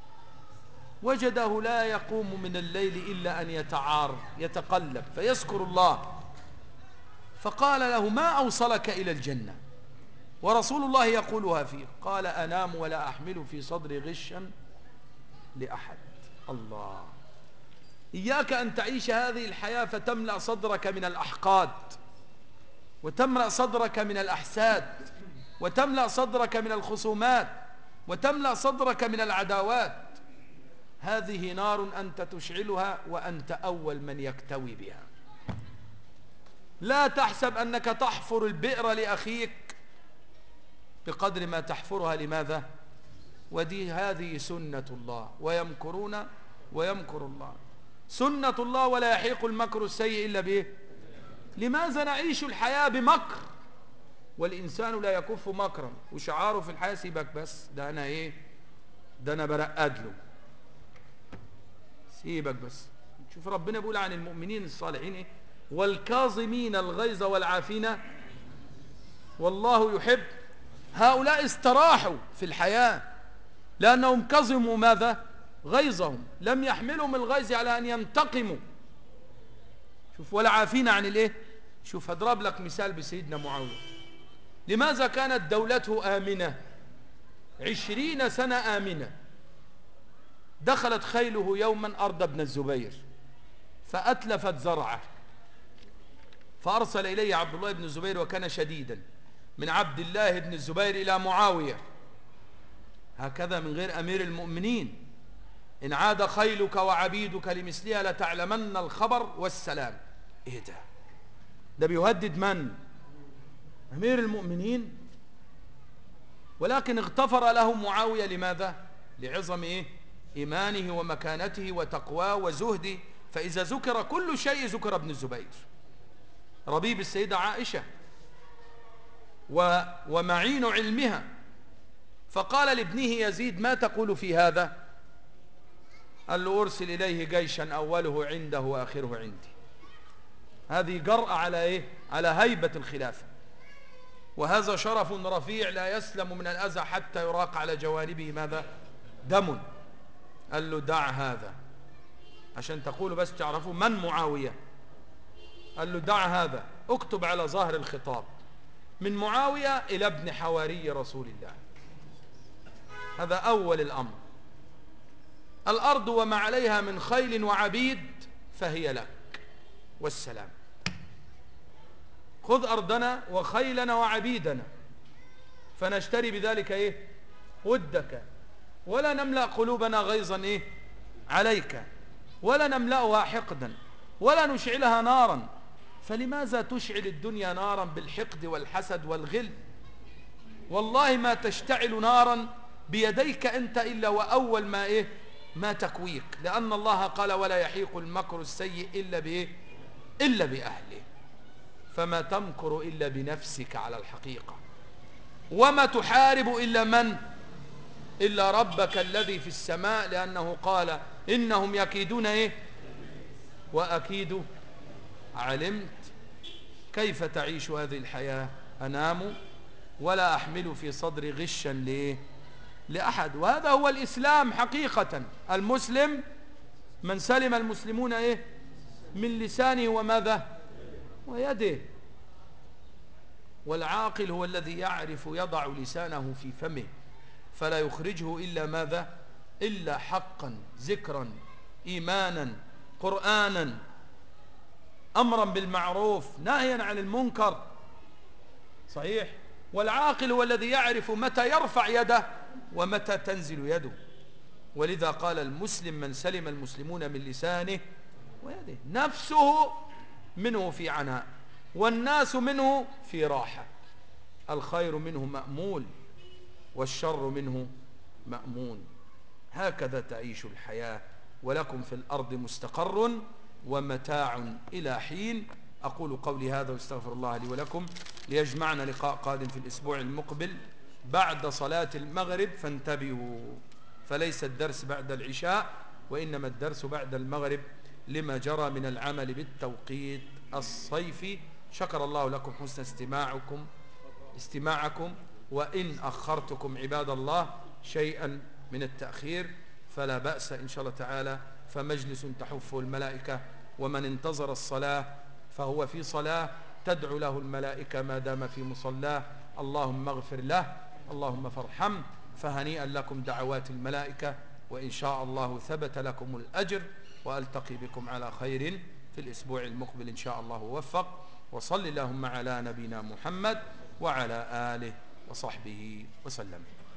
وجده لا يقوم من الليل إلا أن يتقلب فيذكر الله. فقال له ما أوصلك إلى الجنة ورسول الله يقولها فيه؟ قال أنام ولا أحمل في صدري غشا لأحد. الله، إياك أن تعيش هذه الحياة فتملأ صدرك من الأحقاد وتملأ صدرك من الأحساد وتملأ صدرك من الخصومات وتملأ صدرك من العداوات. هذه نار أنت تشعلها وأنت أول من يكتوي بها. لا تحسب أنك تحفر البئر لأخيك بقدر ما تحفرها لماذا؟ هذه سنة الله، ويمكرون ويمكر الله. سنة الله ولا يحيق المكر السيء إلا به. لماذا نعيش الحياة بمكر والإنسان لا يكف مكرا؟ وشعاره في الحياة سيبك بس، ده أنا إيه، ده أنا برقد له، سيبك بس. شوف ربنا بيقول عن المؤمنين الصالحين إيه؟ والكاظمين الغيظ والعافين والله يحب. هؤلاء استراحوا في الحياة لأنهم كظموا ماذا؟ غيظهم، لم يحملهم الغيظ على أن ينتقموا. شوف والعافين عن الإيه؟ شوف هضرب لك مثال بسيدنا معاوية. لماذا كانت دولته آمنة 20 سنة آمنة؟ دخلت خيله يوما أرض ابن الزبير فأتلفت زرعه، فأرسل إليه عبد الله بن الزبير، وكان شديدا، من عبد الله بن الزبير إلى معاوية هكذا من غير أمير المؤمنين: إن عاد خيلك وعبيدك لمثلها لتعلمن الخبر والسلام. إيه ده؟ ده بيهدد من؟ أمير المؤمنين. ولكن اغتفر له معاوية. لماذا؟ لعظم إيه؟ إيمانه ومكانته وتقواه وزهده. فإذا ذكر كل شيء ذكر ابن الزبير ربيب السيدة عائشة ومعين علمها. فقال لابنه يزيد: ما تقول في هذا؟ قال له: أرسل إليه جيشا أوله عنده وآخره عندي. هذه جرأة على إيه؟ على هيبة الخلافة، وهذا شرف رفيع لا يسلم من الأذى حتى يراق على جوانبه ماذا؟ دم. قال له: دع هذا، عشان تقولوا بس تعرفوا من معاوية. قال له: دع هذا، اكتب على ظهر الخطاب: من معاوية إلى ابن حواري رسول الله. هذا أول الأمر. الأرض وما عليها من خيل وعبيد فهي لك، والسلام. خذ أرضنا وخيلنا وعبيدنا فنشتري بذلك إيه؟ ودك، ولا نملأ قلوبنا غيظا إيه؟ عليك، ولا نملأها حقدا، ولا نشعلها نارا. فلماذا تشعل الدنيا نارا بالحقد والحسد والغل؟ والله ما تشتعل نارا بيديك أنت إلا وأول ما إيه؟ ما تكويك، لأن الله قال: ولا يحيق المكر السيء إلا بإيه؟ إلا بأهله. فما تمكر إلا بنفسك على الحقيقة، وما تحارب إلا من؟ إلا ربك الذي في السماء، لأنه قال: إنهم يكيدون إيه؟ وأكيد. علمت كيف تعيش هذه الحياة؟ أنام ولا أحمل في صدري غشا ليه؟ لأحد. وهذا هو الإسلام حقيقة. المسلم من سلم المسلمون إيه؟ من لسانه وماذا؟ ويده. والعاقل هو الذي يعرف يضع لسانه في فمه فلا يخرجه إلا ماذا؟ إلا حقا، ذكرا، إيمانا، قرآنا، أمرا بالمعروف، نهيا عن المنكر. صحيح. والعاقل هو الذي يعرف متى يرفع يده ومتى تنزل يده. ولذا قال: المسلم من سلم المسلمون من لسانه ويده. نفسه منه في عناء، والناس منه في راحة. الخير منه مأمول والشر منه مأمون. هكذا تعيش الحياة، ولكم في الأرض مستقر ومتاع إلى حين. أقول قولي هذا واستغفر الله لي ولكم، ليجمعنا لقاء قادم في الأسبوع المقبل بعد صلاة المغرب. فانتبهوا، فليس الدرس بعد العشاء، وإنما الدرس بعد المغرب لما جرى من العمل بالتوقيت الصيفي. شكر الله لكم حسن استماعكم، وإن أخرتكم عباد الله شيئا من التأخير فلا بأس إن شاء الله تعالى، فمجلس تحفه الملائكة، ومن انتظر الصلاة فهو في صلاة تدعو له الملائكة ما دام في مصلاه. اللهم اغفر له، اللهم فارحمه. فهنيئا لكم دعوات الملائكة، وإن شاء الله ثبت لكم الأجر. وألتقي بكم على خير في الأسبوع المقبل إن شاء الله ووفق. وصل اللهم على نبينا محمد وعلى آله وصحبه وسلم.